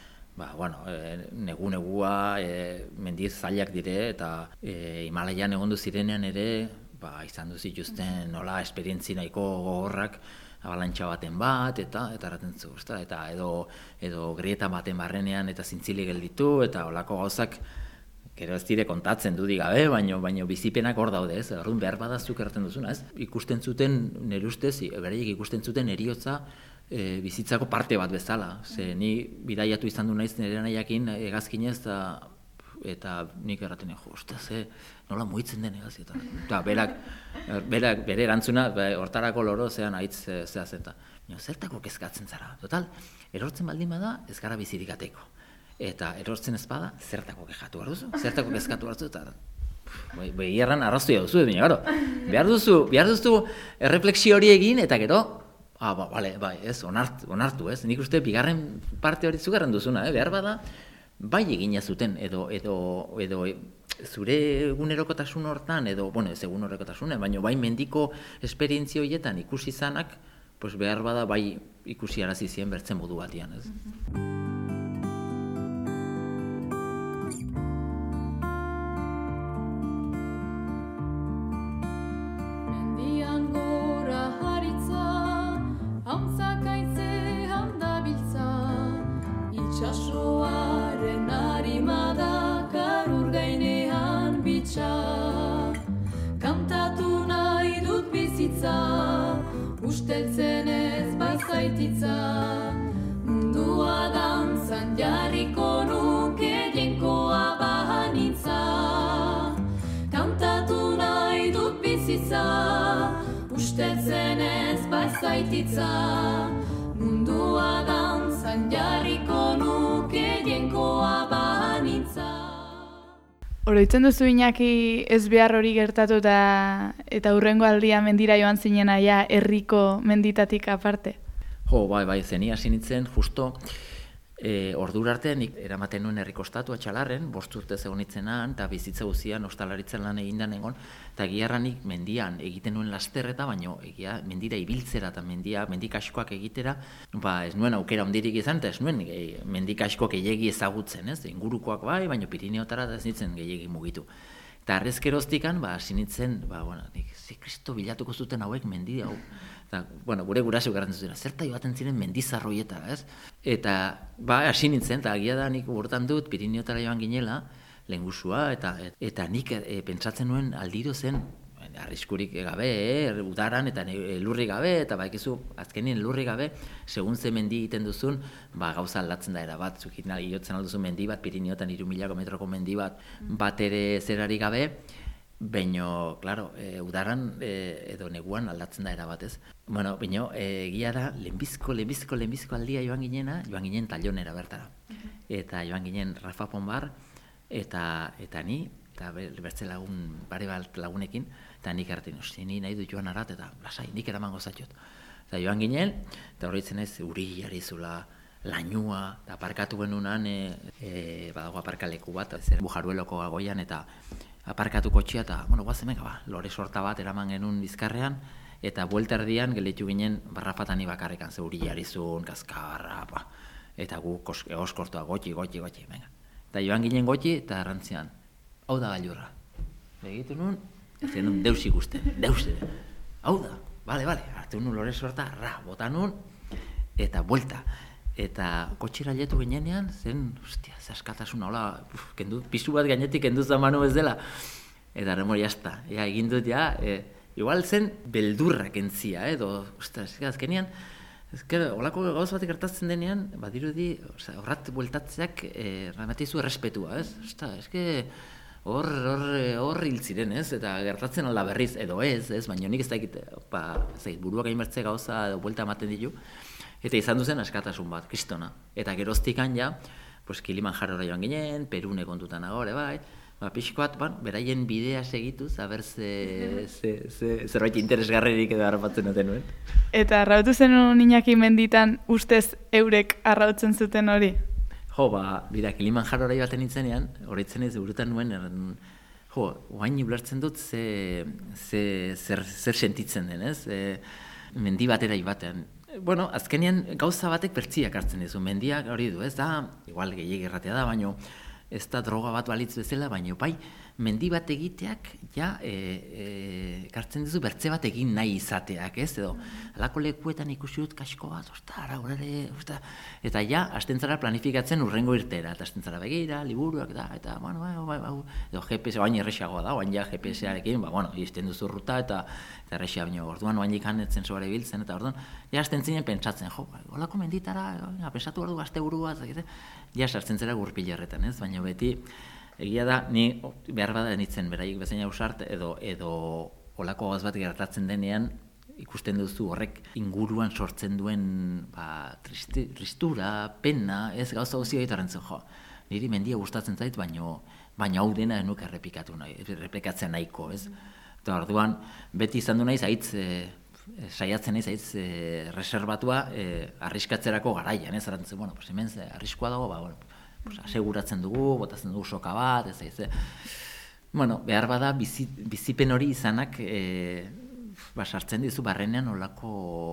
negua, mendiz zailak dire, eta Himalaian egondu zirenean ere, izan duzituzten nola esperientzi nahiko gogorrak, abalantxa baten bat, eta erraten zu, eta edo grieta baten barrenean eta zintzili gelditu, eta olako gauzak, gero ez dire kontatzen dudik gabe, baina bizipenak hor daude, ez? Orduan behar badazuk erraten duzuna, ez? Ikusten zuten, nire ustez, beraiek ikusten zuten eriotza bizitzako parte bat bezala. Ni bidaiatu izan du naiz nire nahiakin hegazkinez, eta nik erraten nola mugitzen den hegazki. Eta bere erantzuna, hortarako loro zean aitz zehazeta. Zertako kezkatzen zara? Total, erortzen baldin bada, ez gara bizirik ateko. Eta erortzen ez bada, zertako kezkatu behar duzu? Zertako kezkatu behar duzu? Eta behierran arraztua duzu, behar duzu errefleksio hori egin, eta gero, ez, onartu, ez? Nik uste, bigarren parte hori zugarren duzuna, behar bada, bai egina zuten, edo zure egunerokotasun hortan, edo, ez egunerokotasunen, baina bai mendiko esperientzio horietan ikusi zanak, behar bada bai ikusi arazi zien bertzen modu batian, ez? Itxasoaren harimada garur gainean bitxa, kantatu nahi dut bizitza, usteltzen ez bazaititza, mundua dantzan jarriko nuke jenkoa bahanitza, kantatu nahi dut bizitza, usteltzen ez bazaititza, mundua dantzan jarriko nuke jenkoa banitza. Oroitzen duzu Iñaki ez behar hori gertatu eta hurrengo aldia mendira joan zinena ja herriko menditatik aparte? Bai, zenia hasi nintzen, justo ordura arte nik eramaten nuen herrikostatu Atxalarren, 5 urte zegoen nitzenan, eta bizitza guztian ostalaritzen lan egindan egon, eta giarranik mendian egiten nuen lasterreta, baino egia mendira ibiltzera eta mendik askoak egitera, ez nuen aukera ondirik izan, eta ez nuen mendik askoak gehiegi ezagutzen, ez? Ingurukoak bai, baino Pirineotara ez nintzen gehiegi mugitu. Eta arrezkeroztikan, hasi nintzen, nik Kristo bilatuko zuten hauek mendi hau. Eta, gure guraso garrantzen zuten, zerta joaten ziren mendizarroietara, ez? Eta, hasi nintzen, eta agia da nik urtan dut, Pirineotara joan ginela, lehengusua, eta nik pentsatzen nuen aldiro zen, arriskurik gabe, udaran eta lurri gabe, eta baikizu, azkenien lurri gabe, segun ze mendi egiten duzun, gauza aldatzen da erabat, zukin iotzen alduzu mendi bat, Pirineotan 3.000 metroko mendi bat ere zerari gabe, baino, klaro, udaran edo neguan aldatzen da erabat, ez? Baino, egia da, lehenbizko aldia joan ginen Tailonera bertara. Eta joan ginen Rafa Ponbar, eta ni, eta bertze lagun, bare bat lagunekin, eta nik hartin, ni nahi dut joan arat, eta lasai, nik eraman gozatxot. Eta joan ginen, eta horretzen ez, uri jarizula, lainua, eta aparkatu genunan, badago aparkaleku bat, Bujarueloko agoian, eta aparkatu kotxia, eta, guazen lore sorta bat eraman genuen bizkarrean, eta buelta erdian gelitu ginen Barrafatani bakarrekan, ze uri jarizun, kaskarra, eta gu egoskortua, gotxi, venga. Eta joan ginen gotxi, eta errantzian, hau da gailurra. Egitu nun, ez genuen deus ikusten, hau da, bale, hartu nun lore sorta, bota nun, eta buelta. Eta kotxera letu ginenean, zen, zaskatasuna, hola, pisu bat gainetik kendu zamanu ez dela. Eta remori jazta, egin dut, igual zen beldurrak entzia, edo, azkenean, holako gauz batik gertatzen denean, badirudi, horrat bueltatzeak, ramatizu errespetua, ez? Hor hil ziren, ez? Eta gertatzen alda berriz, edo ez, baina nik ez dakit, buruak egin bertze gauza, edo buelta ematen ditu, eta izan duzen askatasun bat, kristona. Eta geroztikan ja, Kilimanjarora joan ginen, Perune kontutan agore, bai, pixkoat, beraien bidea segituz, aber zerbait interesgarririk edo harrapatzen duten nuen. Eta arrautu zenun Iñaki menditan ustez eurek arrautzen zuten hori? Kilimanjarora joaten nintzenean, horretzen ez burutan nuen, oain ulertzen dut zer sentitzen den, ez? Mendi batera joaten. Azkenean gauza batek pertsiak hartzen dizu, mendiak hori du, ez da, igual gehiagik erratea da, baino, ez da droga bat balitz bezala, baino, mendi bat egiteak, ekartzen dizu bertze bat egin nahi izateak, ez, edo, alako lekuetan ikusi dut kasko bat, eta hasten zara planifikatzen urrengo irtera, eta hasten zara begira, liburuak da, eta, edo GPS, oain errexagoa da, oain GPS-arekin, izten duzu ruta, eta errexea, baina orduan oain ikan etzen sobare biltzen, eta orduan, hasten zinen pentsatzen, olako menditara, pensatu ordu gazte burua, sartzen zera gurpilarretan, ez, baina beti, egia da, ni behar bada nitzen beraik bezain ausart, edo olako gaz bat gertatzen denean, ikusten duzu horrek inguruan sortzen duen tristura, pena, ez gauza guzia egitaren zen, niri mendia gustatzen zait, baina hau dena enuk errepikatzen nahiko, ez? Eta orduan, beti izan du naiz, saiatzen naiz, reservatua arriskatzerako garaian, ez? Arantzen, hemen arriskua dago, aseguratzen dugu, botatzen dugu soka bat, ez. Behar bada, bizipen hori izanak, sartzen dizu barrenean olako,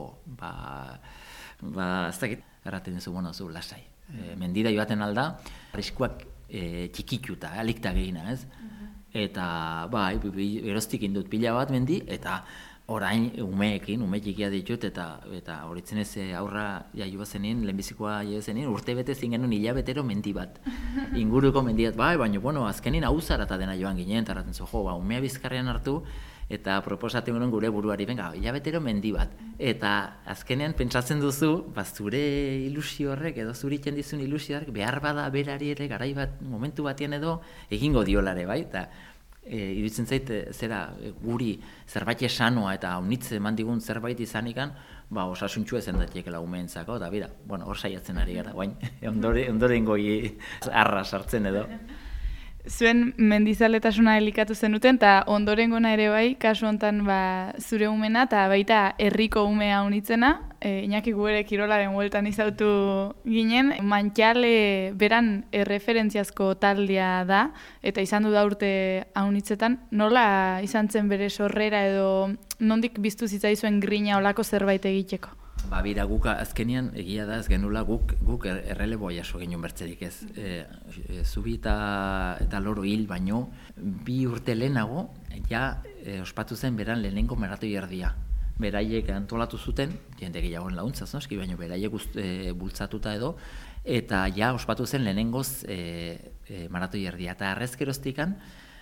ez dakit, erraten dizu, zu lasai. Mendira joaten alda, arriskuak txikituta, alikta gehina, ez? Eta, eroztik indut pila bat mendi, eta orain ume txikia ditut, eta horitzen ez aurra jaioa zenien, lehenbizikoa jaioa zenien, urte bete zin genuen hilabetero mendi bat. Inguruko mendi bat, baina, azkenin hauzara eta dena joan ginen, eta raten zu, umea bizkarrean hartu, eta proposatzen genuen gure buruari, hilabetero mendi bat. Eta azkenean pentsatzen duzu, zure ilusio horrek, edo zuritzen dizun ilusio horrek, behar bada berari ere, garai bat, momentu batien edo, egingo diolare, bai, eta iruditzen zait, guri zerbait esanoa eta unitze eman digun zerbait izanikan, osasuntxua ezen datekela umeentzako, eta bera, hor saiatzen ari gara, guain, ondoren goi arra sartzen edo. zuen mendizaletasuna elikatu zenuten, eta ondorengona ere bai, kasu hontan zure umena, eta baita herriko umea unitzena, Iñaki gu ere kirolaren bueltan izautu ginen, Mantxale beran erreferentziazko taldea da, eta izan du da urte haunitzetan, nola izan zen bere sorrera edo nondik biztu zitzaizuen grina olako zerbait egiteko? Bira, guk azkenian egia da ez genula guk erreleboa jaso genuen bertzerik ez. Zubi eta loro hil baino, 2 urte lehenago, ospatu zen beran lehenengo maratoi erdia. Beraiek antolatu zuten, jende gehiagoen laguntzaz, noski, baino beraiek bultzatuta edo, eta ospatu zen lehenengoz maratoi erdia. Eta arrezkeroztikan,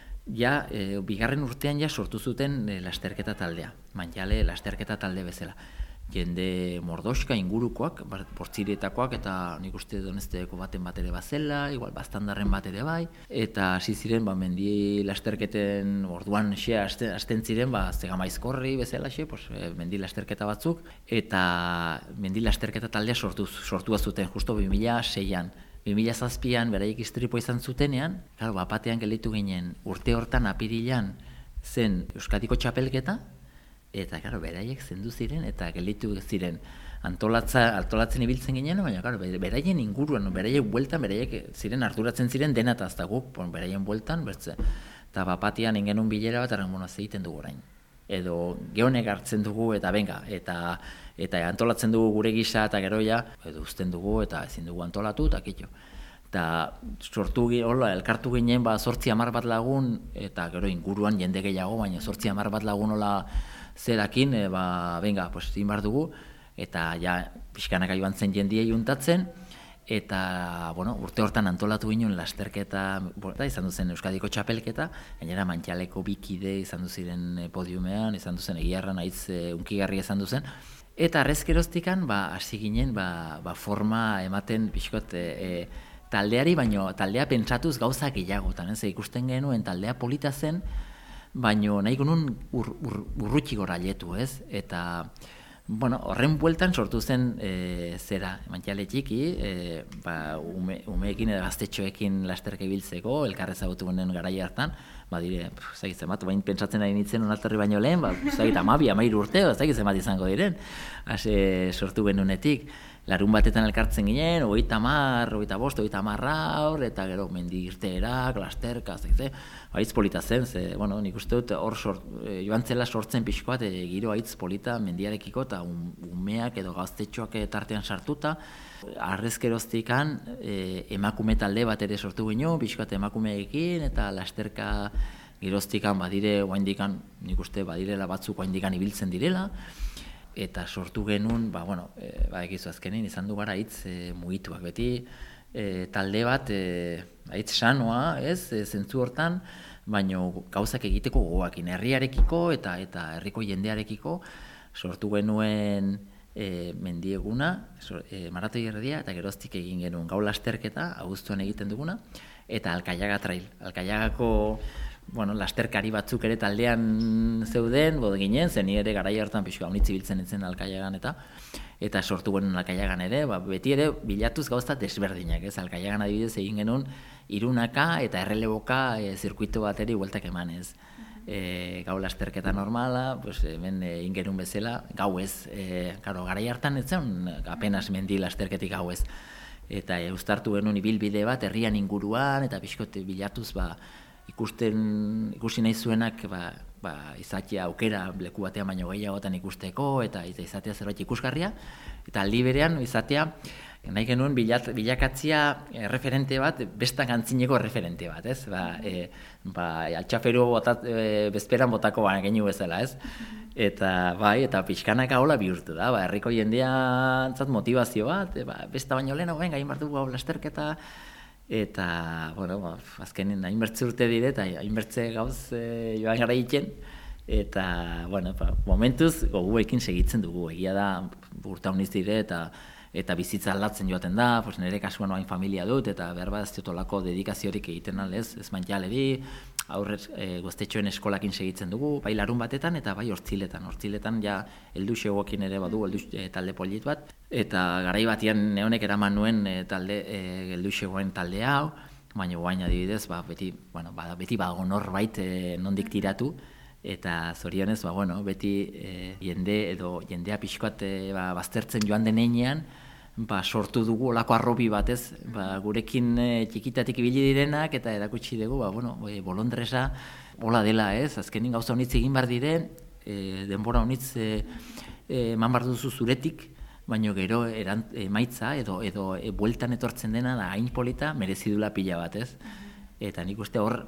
bigarren urtean sortu zuten lasterketa taldea, Mantxale lasterketa talde bezala. Jende mordoska ingurukoak, Portzirietakoak eta nik uste Donezteko baten bat ere bazela, igual Baztandarren bat ere bai, eta hasi ziren mendi lasterketen orduan hasten ziren Zegamaizkorri bezala mendi lasterketa batzuk, eta mendi lasterketa taldea sortua zuten, justo 2006an. 2007an beraiek istripoa izan zutenean, bapatean gelditu ginen urte hortan apirilan zen Euskadiko txapelketa, eta beraiek zendu ziren eta gelditu ziren antolatzen ibiltzen ginen, baina beraien inguruan, beraiek bueltan, beraiek ziren arduratzen ziren dena eta azta guk, beraien bueltan, eta bapatean ingenun bilera bat erren egiten dugu orain. Edo gehonek hartzen dugu eta benga, eta antolatzen dugu gure gisa eta geroia, edo uzten dugu eta ezin dugu antolatu eta kitxo. Eta elkartu ginen 8-10 bat lagun, eta gero inguruan jende gehiago, baina 8-10 bat lagun zerakin, benga, egin behar dugu, eta pixkanaka joan zen jendiei juntatzen, eta urte hortan antolatu ginen lasterketa, izan duzen Euskadiko txapelketa, gainera Mantxaleko bikide izan duziren podiumean, izan duzen egiarran aitz unkigarri izan duzen, eta arrezkeroztikan hasi ginen forma ematen pixkot taldeari, baino taldea pentsatuz gauzak gehiagotan, ikusten genuen taldea polita zen, baino nahiko nun urrutxi gora letu, ez? Eta, horren bueltan sortu zen Mantxale txiki, umeekin edo gaztetxoekin lasterka ibiltzeko, elkarrez agotu genen garaia hartan, zagitzen bat, bain pentsatzen ari nintzen onalterri baino lehen, 12 urte, zagitzen bat izango diren, sortu genunetik. Larun batetan elkartzen ginen, 30, 25, 30 aur, eta gero mendi irteerak, lasterka, haitz polita zen, nik uste dut hor joan zela sortzen pixkoat giro haitz polita mendiarekiko eta umeak edo gaztetxoak tartean sartuta. Arrezkeroztikan emakume talde bat ere sortu ginen, pixkoat emakumeekin eta lasterka geroztikan badire, oaindikan, nik uste badirela batzuk oaindikan ibiltzen direla, eta sortu genuen, egizu azkenein, izan du gara hitz mugituak beti, talde bat, hitz sanoa, zentzu hortan, baina gauzak egiteko gogoakin, herriarekiko eta herriko jendearekiko, sortu genuen mendieguna, maratoi erdia, eta geroztik egin genuen gau lasterketa, abuztuan egiten duguna, eta Alkaiaga trail. Alkaiagako lasterkari batzuk ere taldean zeuden, ginen, zen ere garaia hartan pixua unitzi biltzen entzen Alkaiagan eta sortu genuen Alkaiagan ere, beti ere bilatuz gauzta desberdinak, Alkaiagan adibidez egin genuen Irunaka eta Erreleboka zirkuito bat ere bueltak emanez. Gau lasterketa normala, hemen egin genuen bezala, gauez, garaia hartan ez zen apenas mendi lasterketik gauez. Eta uztartu genuen ibilbide bat herrian inguruan, eta pixkote bilatuz ikusi nahi zuenak izatea aukera leku batean baino gehiagotan ikusteko eta izatea zerbait ikusgarria, eta aldi berean izatea nahi genuen bilakatzia referente bat, bestan gantzineko referente bat, ez? Altxaferu bezperan botako geniu bezala, ez? Eta pixkanaka hola bihurtu da, herriko jendeantzat motivazio bat, besta baino lehen, gain bat dugu lasterketa, eta, azkenin hainbertze urte dire, eta hainbertze gauz joan gara egiten, eta, momentuz goguekin segitzen dugu, egia da, urta uniz dire, eta bizitza aldatzen joaten da, nire kasuan oain familia dut, eta behar bat ez diotolako dedikaziorik egiten aldez, ez Mantxaleri, aurrez goztetxoen eskolakin segitzen dugu, bai larun batetan eta bai hortziletan. Hortziletan heldu xegoekin ere badu, talde polit bat, eta garai batian neonek eraman nuen heldu xegoen talde hau, baina guain adibidez, beti badago norbait nondik tiratu, eta zorionez, beti jendea pixkoat baztertzen joan denean, sortu dugu olako arrobi batez, gurekin txikitatik ibili direnak, eta erakutsi dugu, bolondresa hola dela, ez? Azkenin gauza honitz egin behar diren, denbora honitz eman behar duzu zuretik, baina gero emaitza edo bueltan etortzen dena da hain polita merezidula pila bat, ez? Eta nik uste hor,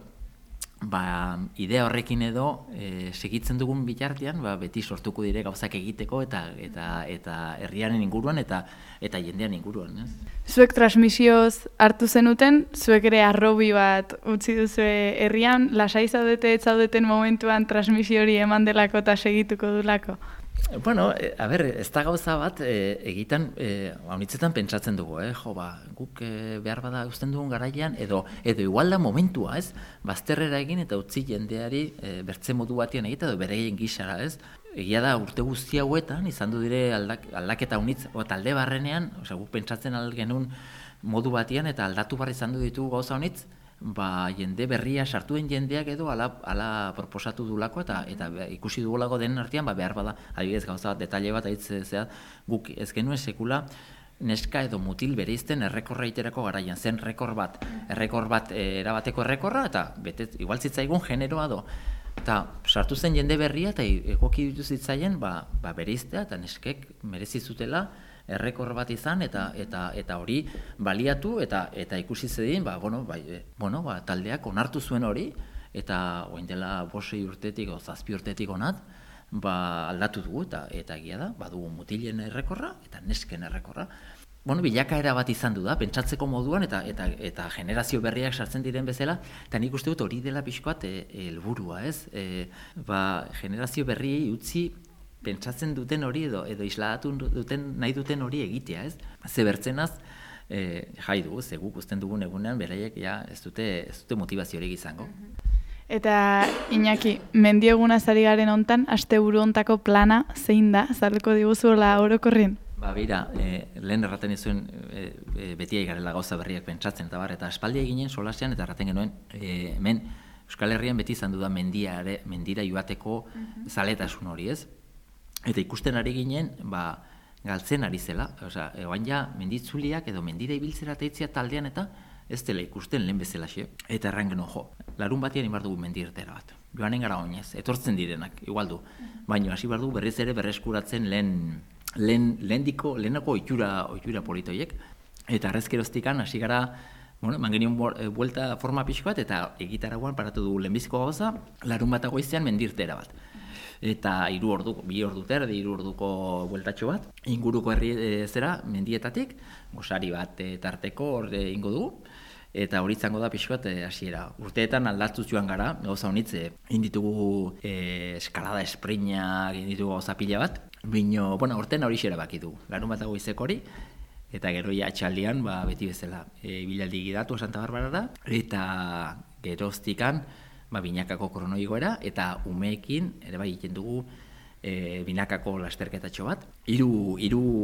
idea horrekin edo segitzen dugun bitartean, beti sortuko dire gauzak egiteko eta herriaren inguruan eta jendean inguruan, ez? Zuek transmisioz hartu zenuten, zuek ere arrobi bat utzi duzue herrian, lasai zaudete ez zaudeten momentuan transmisio hori eman delako eta segituko dulako? Bueno, ez da gauza bat egitan, honitzetan pentsatzen dugu, guk behar bada uzten dugun garaian, edo igual da momentua, ez? Bazterrera egin eta utzi jendeari bertze modu batean egita, edo bereien gisara, ez? Egia da urte guzti hauetan, izan du dire aldaketa honitz, talde barrenean, guk pentsatzen genuen modu batean, eta aldatu barri izan du ditugu gauza honitz, jende berria sartuen jendeak edo ala proposatu dulako eta ikusi dugulako denen artean behar bada, adibidez gauza bat, detalle bat, guk ez genuen sekula neska edo mutil bereizten errekorra iterako garaian, zen errekor bat erabateko errekorra, eta igual zitzaigun generoa do. Eta sartu zen jende berria eta egoki ditu zitzaien bereiztea, eta neskek merezi zutela errekor bat izan eta hori baliatu eta ikusi zedin, taldeak onartu zuen hori, eta orain dela 5 urtetik o 7 urtetik onat, aldatu dugu eta egia da, badugu mutilen errekorra eta nesken errekorra. Bilakaera bat izan du da, pentsatzeko moduan eta generazio berriak sartzen diren bezala, eta nik uste dut hori dela pixkoat helburua, ez? Generazio berriei utzi pentsatzen duten hori edo isladatu nahi duten hori egitea, ez? Ze bertzenaz, jai dugu, ze guk usten dugun egunean, beraiek ez dute motivaziorik izango. Eta Iñaki, mendiegunaz ari garen hontan, asteburu hontako plana zein da, zarriko diguzuela orokorrin? Beira, lehen erraten izuen beti garela gauza berriak pentsatzen, eta aspaldia eginen solasean, eta erraten genuen, hemen Euskal Herrian beti izan duda mendira joateko zaletasun hori, ez? Eta ikusten ari ginen, galtzen ari zela, egoan ja menditzuliak edo mendira ibiltzera teitzia taldean eta ez dela ikusten lehen bezala xe. Eta erran genuen larun batean ibar dugu mendirtera bat. Joanen gara oinez, etortzen direnak, igual du. Baina hasi behar dugu berriz ere berreskuratzen lehenako ohitura politoiek. Eta arrezkeroztikan hasi gara, eman genion buelta forma pixko bat, eta egitaragoan paratu dugu lehenbiziko gauza, larun bat goizean mendirtera bat. Eta 3 orduko bueltatxo bat, inguruko herri mendietatik, gosari bat tarteko hor ingo dugu, eta hori izango da pixko bat hasiera. Urteetan aldatuz joan gara, gauza honitz, inditugu eskalada esprinak, inditugu gauza pila bat, baina, urtean hori xera baki dugu, larun bat goizeko hori, eta gero atxaldian, beti bezala, bilaldi gidatu Santa Barbara da, eta geroztikan, binakako kronoigoera, eta umeekin, ere egiten dugu binakako lasterketatxo bat. Hiru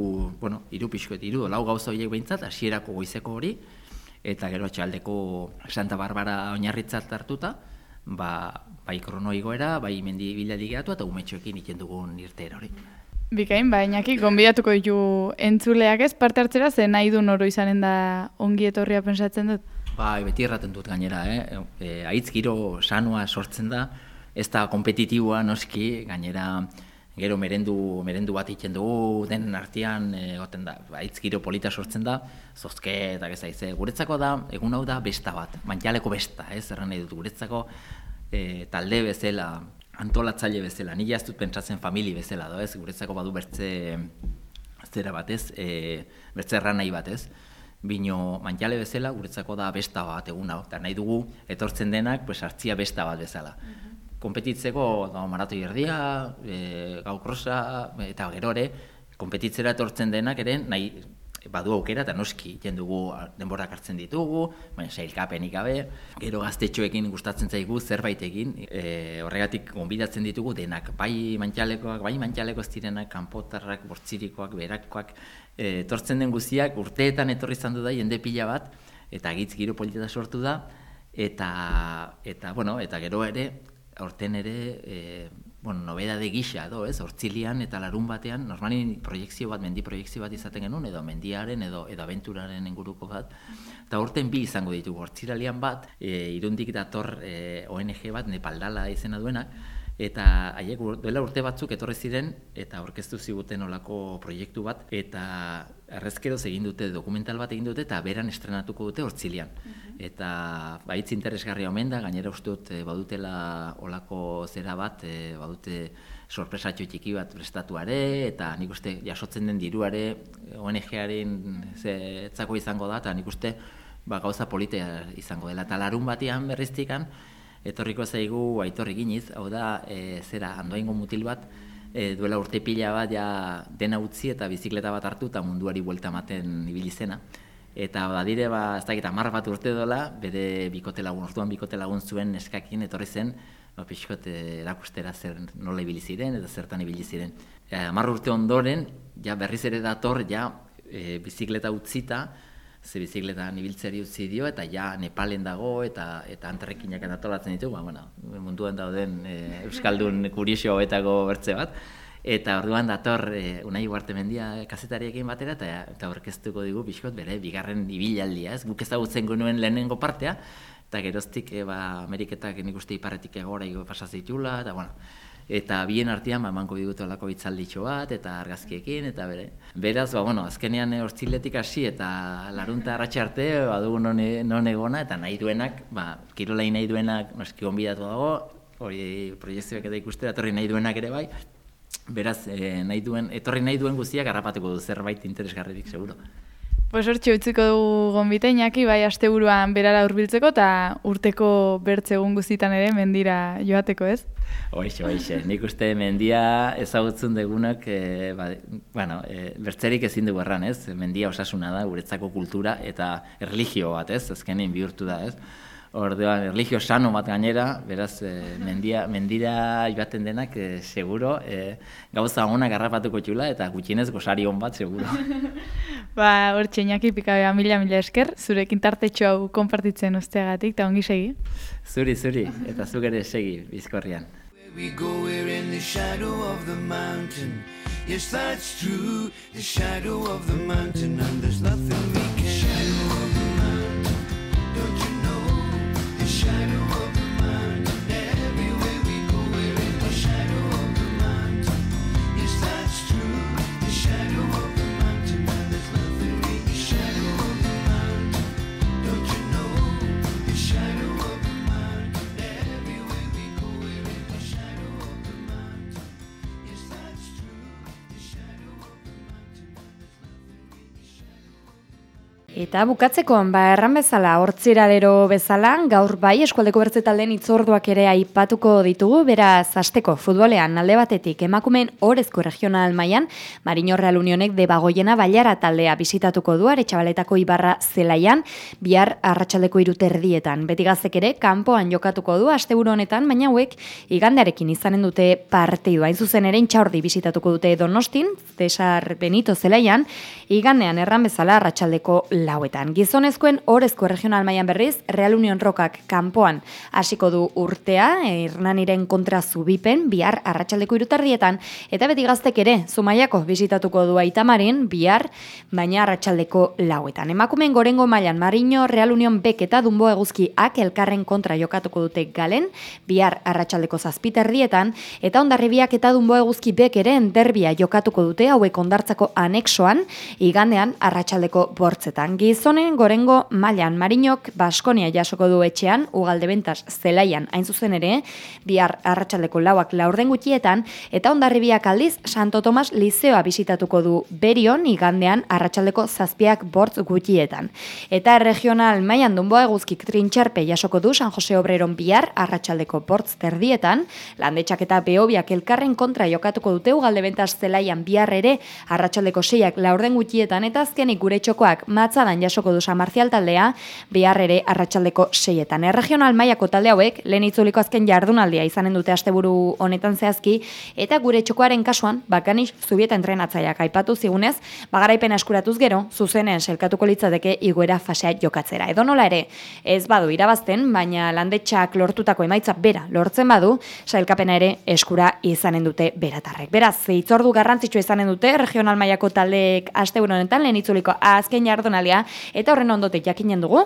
lau gauza horiek behintzat, hasierako goizeko hori, eta gero atxaldeko Santa Barbara oinarritzat hartuta, bai kronoigoera, bai mendi bilaldi gidatu, eta umetxoekin egiten dugun irteera hori. Bikain, Iñaki, gonbidatuko ditu entzuleak ez, parte hartzera, ze nahi du noro izanen da ongi etorria pentsatzen dut? Beti erraten dut gainera, haitz giro sanua sortzen da, ez da kompetitiboa noski, gainera gero merendu bat egiten dugu, denen artean, haitz giro polita sortzen da, zozketak ez aize. Guretzako da, egun hau da besta bat, mantjaleko besta, erran nahi dut, guretzako talde bezala, antolatzaile bezala, nila ez dut pentsatzen famili bezala, guretzako badu bertze zera batez, bertze erran nahi batez. Bino mantjale bezala, guretzako da besta bat egun hau, eta nahi dugu etortzen denak hartzia besta bat bezala. Konpetitzeko maratoi erdia, gau krosa, eta gero ere, konpetitzera etortzen denak ere nahi badu aukera, eta noski jendugu denborak hartzen ditugu, baina sailkapenik gabe, gero gaztetxoekin gustatzen zaigu zerbait egin, horregatik gonbidatzen ditugu denak, bai mantjaleko ez direnak, kanpotarrak, bortzirikoak, berakoak, etortzen den guztiak urteetan etorri izan du da jende pila bat, eta gitz giro polita sortu da, eta gero ere, aurten ere, nobedade gisa edo, ez, hortzilian eta larun batean, normalin mendi proiekzio bat izaten genuen, edo mendiaren edo abenturaren inguruko bat, eta aurten bi izango ditugu, hortziralian bat, Irundik dator ONG bat, Nepaldala izena duenak, eta haiek duela urte batzuk etorri ziren eta aurkeztu ziguten olako proiektu bat, eta errezkeroz egin dute, dokumental bat egin dute, eta beran estrenatuko dute hortzilian. Eta hitz interesgarria omen da, gainera uste dut badutela olako zera bat, badute sorpresatxo txiki bat prestatuare, eta nik uste jasotzen den diruare ONG-aren zetzako izango da, eta nik uste gauza politea izango dela. Eta larun batean berriztikan, etorriko zaigu Aitor Iginiz, hau da, Andoaingo mutil bat, duela urte pila bat ja dena utzi eta bizikleta bat hartu eta munduari buelta ematen ibili zena. Eta badire, ez dakit 10 bat urte dola, bere orduan bikote lagun zuen neskakin etorri zen, pixkot erakustera nola ibili ziren eta zertan ibili ziren. 10 urte ondoren, ja berriz ere dator, ja bizikleta utzita, ze bizikletan ibiltzeri utzi dio, eta ja Nepalen dago, eta anterrekinak antolatzen ditugu, munduan dauden euskaldun kurioso hauetako bertze bat. Eta orduan dator Unai Ugartemendia kazetariekin batera, eta aurkeztuko digu pixkot bere bigarren ibilaldia, ez? Guk ezagutzen genuen lehenengo partea, eta geroztik Ameriketak nik uste iparretik egora pasazitula, eta bien artean emango digute olako hitzalditxo bat, eta argazkiekin, eta beraz, azkenean hortziletik hasi, eta larunta arratxe arte, badugu non egona, eta nahi duenak, kirolai nahi duenak, noski gonbidatu dago, hori proiekzioak eta ikustera, etorri nahi duenak ere bai, beraz, etorri nahi duen guztiak harrapatuko du zerbait interesgarririk, seguro. Pues hortxe utziko dugu gonbite, Iñaki, bai asteburuan berara hurbiltzeko eta urteko bertze egun guztietan ere mendira joateko, ez? Hoixe, nik uste mendia ezagutzen dugunak, bertzerik ezin dugu erran, ez? Mendia osasuna da, guretzako kultura eta erlijio bat, ez? Azkenein bihurtu da, ez? Orduan, erlijio sano bat gainera, beraz, mendira joaten denak, seguro, gauza honak harrapatuko txula, eta gutxienez gozari hon bat, seguro. Hortxe, Iñaki, pikabea, mila esker, zurekin tartetxo hau konpartitzen usteagatik, eta ongi segi? Zuri, eta zuk ere segi, Bizkorrian. We go, we're in the shadow of the mountain. Yes, that's true, the shadow of the mountain, and there's nothing we can do. Shadow of the mountain, don't you know? The shadow of the mountain, everywhere we go, we're in the shadow of the mountain. Yes, that's true, the shadow of the mountain, and there's nothing we can do. Shadow of the mountain, don't you know? The shadow of the mountain, everywhere we go, we're in the shadow of the mountain. Yes, that's true, the shadow of the mountain, and there's nothing we can do. Eta bukatzeko, erran bezala, hortziralero bezala, gaur bai eskualdeko bertze taldeen hitzorduak ere aipatuko ditugu, beraz, hasteko futbolean alde batetik emakumeen orezko regional mailan, Marino Real Unionek Debagoiena Bailara taldea bisitatuko du Aretxabaletako Ibarra zelaian, bihar arratsaldeko 3:00 Beti Gaztek ere kanpoan jokatuko du asteburu honetan, baina hauek igandearekin izanen dute partidua. Hain zuzen ere Intxaurdi bisitatuko dute Donostin, Cesar Benito zelaian, igandean erran bezala arratsaldeko 4:00 Gizonezkoen orezko regional mailan berriz, Real Union Rokak kanpoan hasiko du urtea, Hernaniren kontra Zubipen, bihar arratsaldeko 3:30 eta Beti Gaztek ere Zumaiako bisitatuko du Aitamarin, bihar, baina arratsaldeko 4:00 Emakumeen gorengo mailan Marino Real Union Bek eta Dumbo Eguzkiak elkarren kontra jokatuko dute Galen, bihar arratsaldeko 7:30 eta Hondarribiak eta Dumbo Eguzki Bek ere derbia jokatuko dute, hauek Hondartzako anexoan, igandean arratsaldeko 8:00 Gizonen gorengo mailan Marinok Baskonia jasoko du etxean, Ugaldebentas zelaian hain zuzen ere, bihar arratsaldeko 4:00 eta Hondarribiak aldiz Santo Tomas Lizeoa bisitatuko du Berion, igandean arratsaldeko 7:00 Eta regional mailan Dumbo Eguzkik Trintxarpe jasoko du San Jose Obreron bihar arratsaldeko 8:30 Landetxak eta Behobiak elkarren kontra jokatuko dute Ugaldebentas zelaian bihar ere arratsaldeko 6:00 eta azkenik gure txokoak Matza Lozadan jasoko du San Marcial taldea, bihar ere arratsaldeko 6etan. Regional mailako talde hauek lehen itzuliko azken jardunaldia izanen dute asteburu honetan zehazki, eta gure txokoaren kasuan, Bakanis Zubieta entrenatzaileak aipatu zigunez, garaipena eskuratuz gero, zuzenean sailkatuko litzateke igoera fasea jokatzera. Edonola ere, ez badu irabazten, baina landetxak lortutako emaitza bera lortzen badu, sailkapena ere eskura izanen dute beratarrek. Beraz, hitzordu garrantzitsua izanen dute regional mailako taldeek asteburu honetan lehen itzuliko azken jardunaldia, eta horren ondotik jakinen dugu,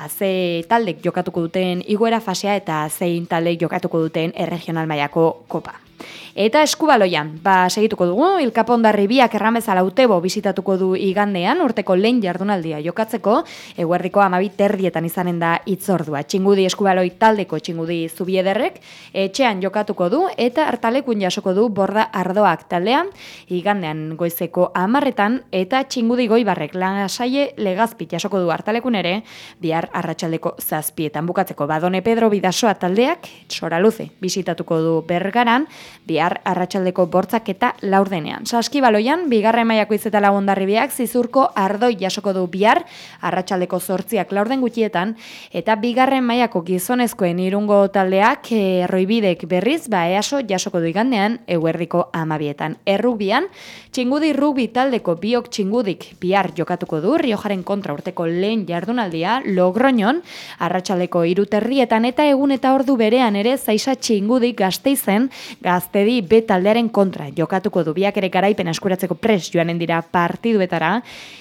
ze taldek jokatuko duten igoera fasea eta zein taldek jokatuko duten regional mailako kopa. Eta eskubaloian, segituko dugu, Ilkapondarri biak erramezala Utebo bizitatuko du igandean, urteko lehen jardunaldia jokatzeko, eguerdiko 12:30 izanen da hitzordua. Txingudi eskubaloi taldeko Txingudi Zubiederrek, etxean jokatuko du, eta hartalekun jasoko du Borda Ardoak taldean, igandean goizeko 10:00 eta Txingudi Goibarrek Lasaie Legazpi jasoko du hartalekun ere, bihar arratsaldeko 7:00. Bukatzeko Badone Pedro Bidasoa taldeak, Soraluze bizitatuko du Bergaran, bihar arratsaldeko 8:00 eta 4:00. Saskibaloian, bigarren mailako Izetala Hondarribiak Zizurko Ardoi jasoko du bihar, arratsaldeko 8:00 4:00 gutxietan, eta bigarren mailako gizonezkoen Irungo taldeak Erroibidek berriz, EASO jasoko du igandean, eguerdiko 12:00. Errugbian, Txingudi Rugbi taldeko Biok Txingudik bihar jokatuko du, Riojaren kontra urteko lehen jardunaldia, Logroñon, arratsaldeko 3:30 eta egun eta ordu berean ere Zaisa Txingudik Gasteizen, Gaztedi B taldearen kontra jokatuko du, biak ere garaipen eskuratzeko prest joanen dira partiduetara,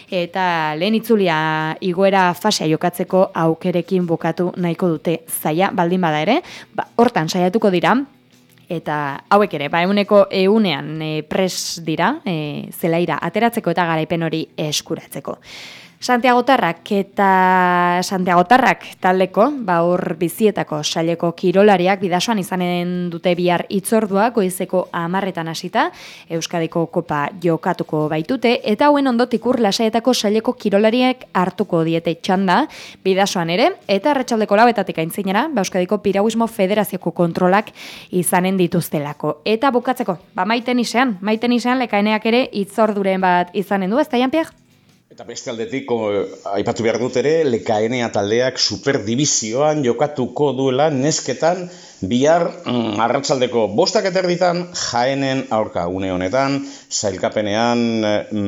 eta lehen itzulia igoera fasea jokatzeko aukerekin bukatu nahiko dute zaila, baldin bada ere, hortan saiatuko dira, eta hauek ere, euneko eunean pres dira, zelaira ateratzeko eta garaipen hori eskuratzeko. Santiagotarrak taldeko, hor bizietako saileko kirolariak Bidasoan izanen dute bihar hitzordua goizeko 10:00 hasita, Euskadiko kopa jokatuko baitute, eta hauen ondotik Lasaietako saileko kirolariek hartuko diete txanda Bidasoan ere, eta arratsaldeko 4:00 aintzinera, Euskadiko Piraguismo Federazioko kontrolak izanen dituztelako. Eta bukatzeko, maiten isean lekaeneak ere hitzorduren bat izanen du, ez da Janpier? Eta beste aldetik, aipatu behar dut ere, Lekaenea taldeak superdibizioan jokatuko duela nesketan bihar arratsaldeko 5:30 Jaenen aurka une honetan, sailkapenean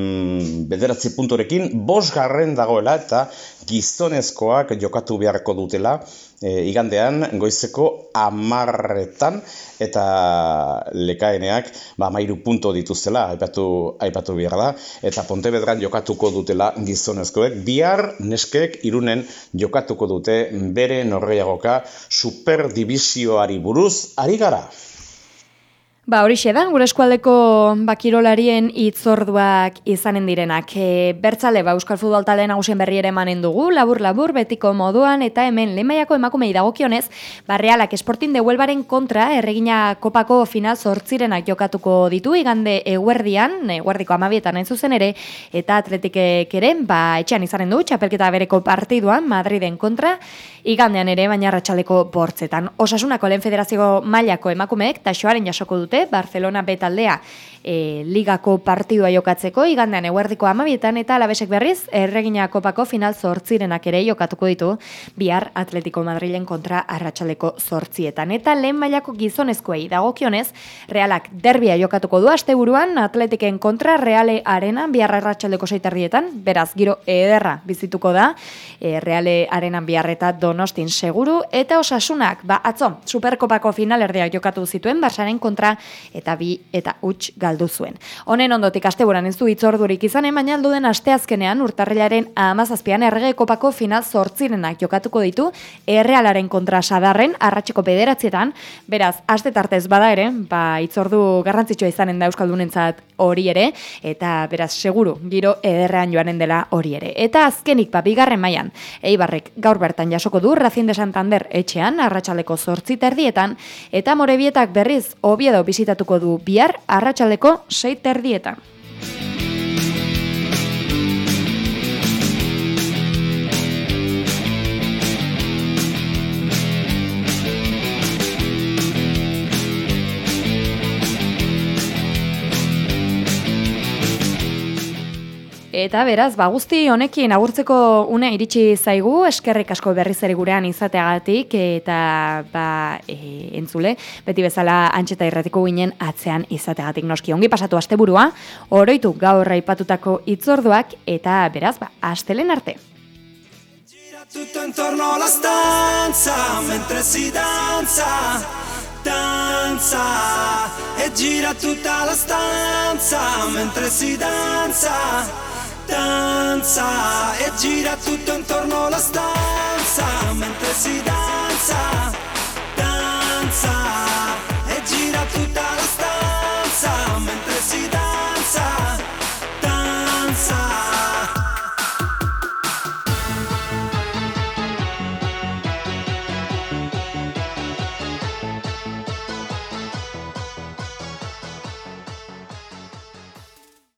9 puntorekin 5. dagoela eta gizonezkoak jokatu beharko dutela igandean goizeko 10:00 eta Lekaeneak 13 punto dituztela, aipatu behar da, eta Pontevedran jokatuko dutela gizonezkoek. Bihar neskek Irunen jokatuko dute bere norgehiagoka superdibizioari buruz ari gara. Horixe da, gure eskualdeko kirolarien hitzorduak izanen direnak. Bertzale, Euskal Futbol Talde nagusien berri ere emanen dugu, labur betiko moduan, eta hemen lehen mailako emakumei dagokionez, Realak Sporting de Huelvaren kontra Erregina Kopako final 8 jokatuko ditu, igande eguerdiko 12:00 hain zuzen ere, eta Atletikek ere, etxean izanen du, txapelketa bereko partiduan, Madriden kontra, igandean ere, baina arratsaldeko 8:00. Osasunako lehen federazio mailako emakumeek, Taxoaren jasoko dute, Barcelona B taldea ligako partidua jokatzeko, igandean eguerdiko 12:00 eta Alabesek berriz, Erregina Kopako final 8 ere jokatuko ditu, bihar Atletico Madrilen kontra arratsaldeko 8:00. Eta lehen mailako gizonezkoei dagokionez, Realak derbia jokatuko du asteburuan, Atletiken kontra Reale Arena, bihar arratsaldeko 6:30, beraz giro ederra bizituko da, Reale Arenan bihar eta Donostin seguru, eta Osasunak, atzo, Superkopako finalerdiak jokatu zituen, Barsaren kontra, eta 2-0 galdu zuen. Honen ondotik asteburuan ez du hitzordurik izanen, baina alduden asteazkenean urtarrilaren 17an Errege Kopako final 8 jokatuko ditu, Errealaren kontra Sadarren, arratseko 9:00, beraz, aste tartez bada ere, hitzordu garrantzitsua izanen da euskaldunentzat hori ere, eta beraz, seguru, giro ederrean joanen dela hori ere. Eta azkenik, bigarren mailan, Eibarrek gaur bertan jasoko du, Racing de Santander etxean, arratsaldeko 8:30, eta Morebietak berriz Oviedo bisitatuko du bihar, arratsaldeko 6:30. Eta beraz, guzti honekin agurtzeko une iritsi zaigu, eskerrik asko berriz ere gurean izateagatik, eta entzule, beti bezala Antxeta Irratiko ginen atzean izateagatik noski. Ongi pasatu asteburua, oroitu gaur aipatutako hitzorduak, eta beraz, astelen arte. Tutto intorno alla stanza mentre si danza, danza, e gira tutta la stanza mentre si danza, danza, e gira tutto intorno alla stanza mentre si danza.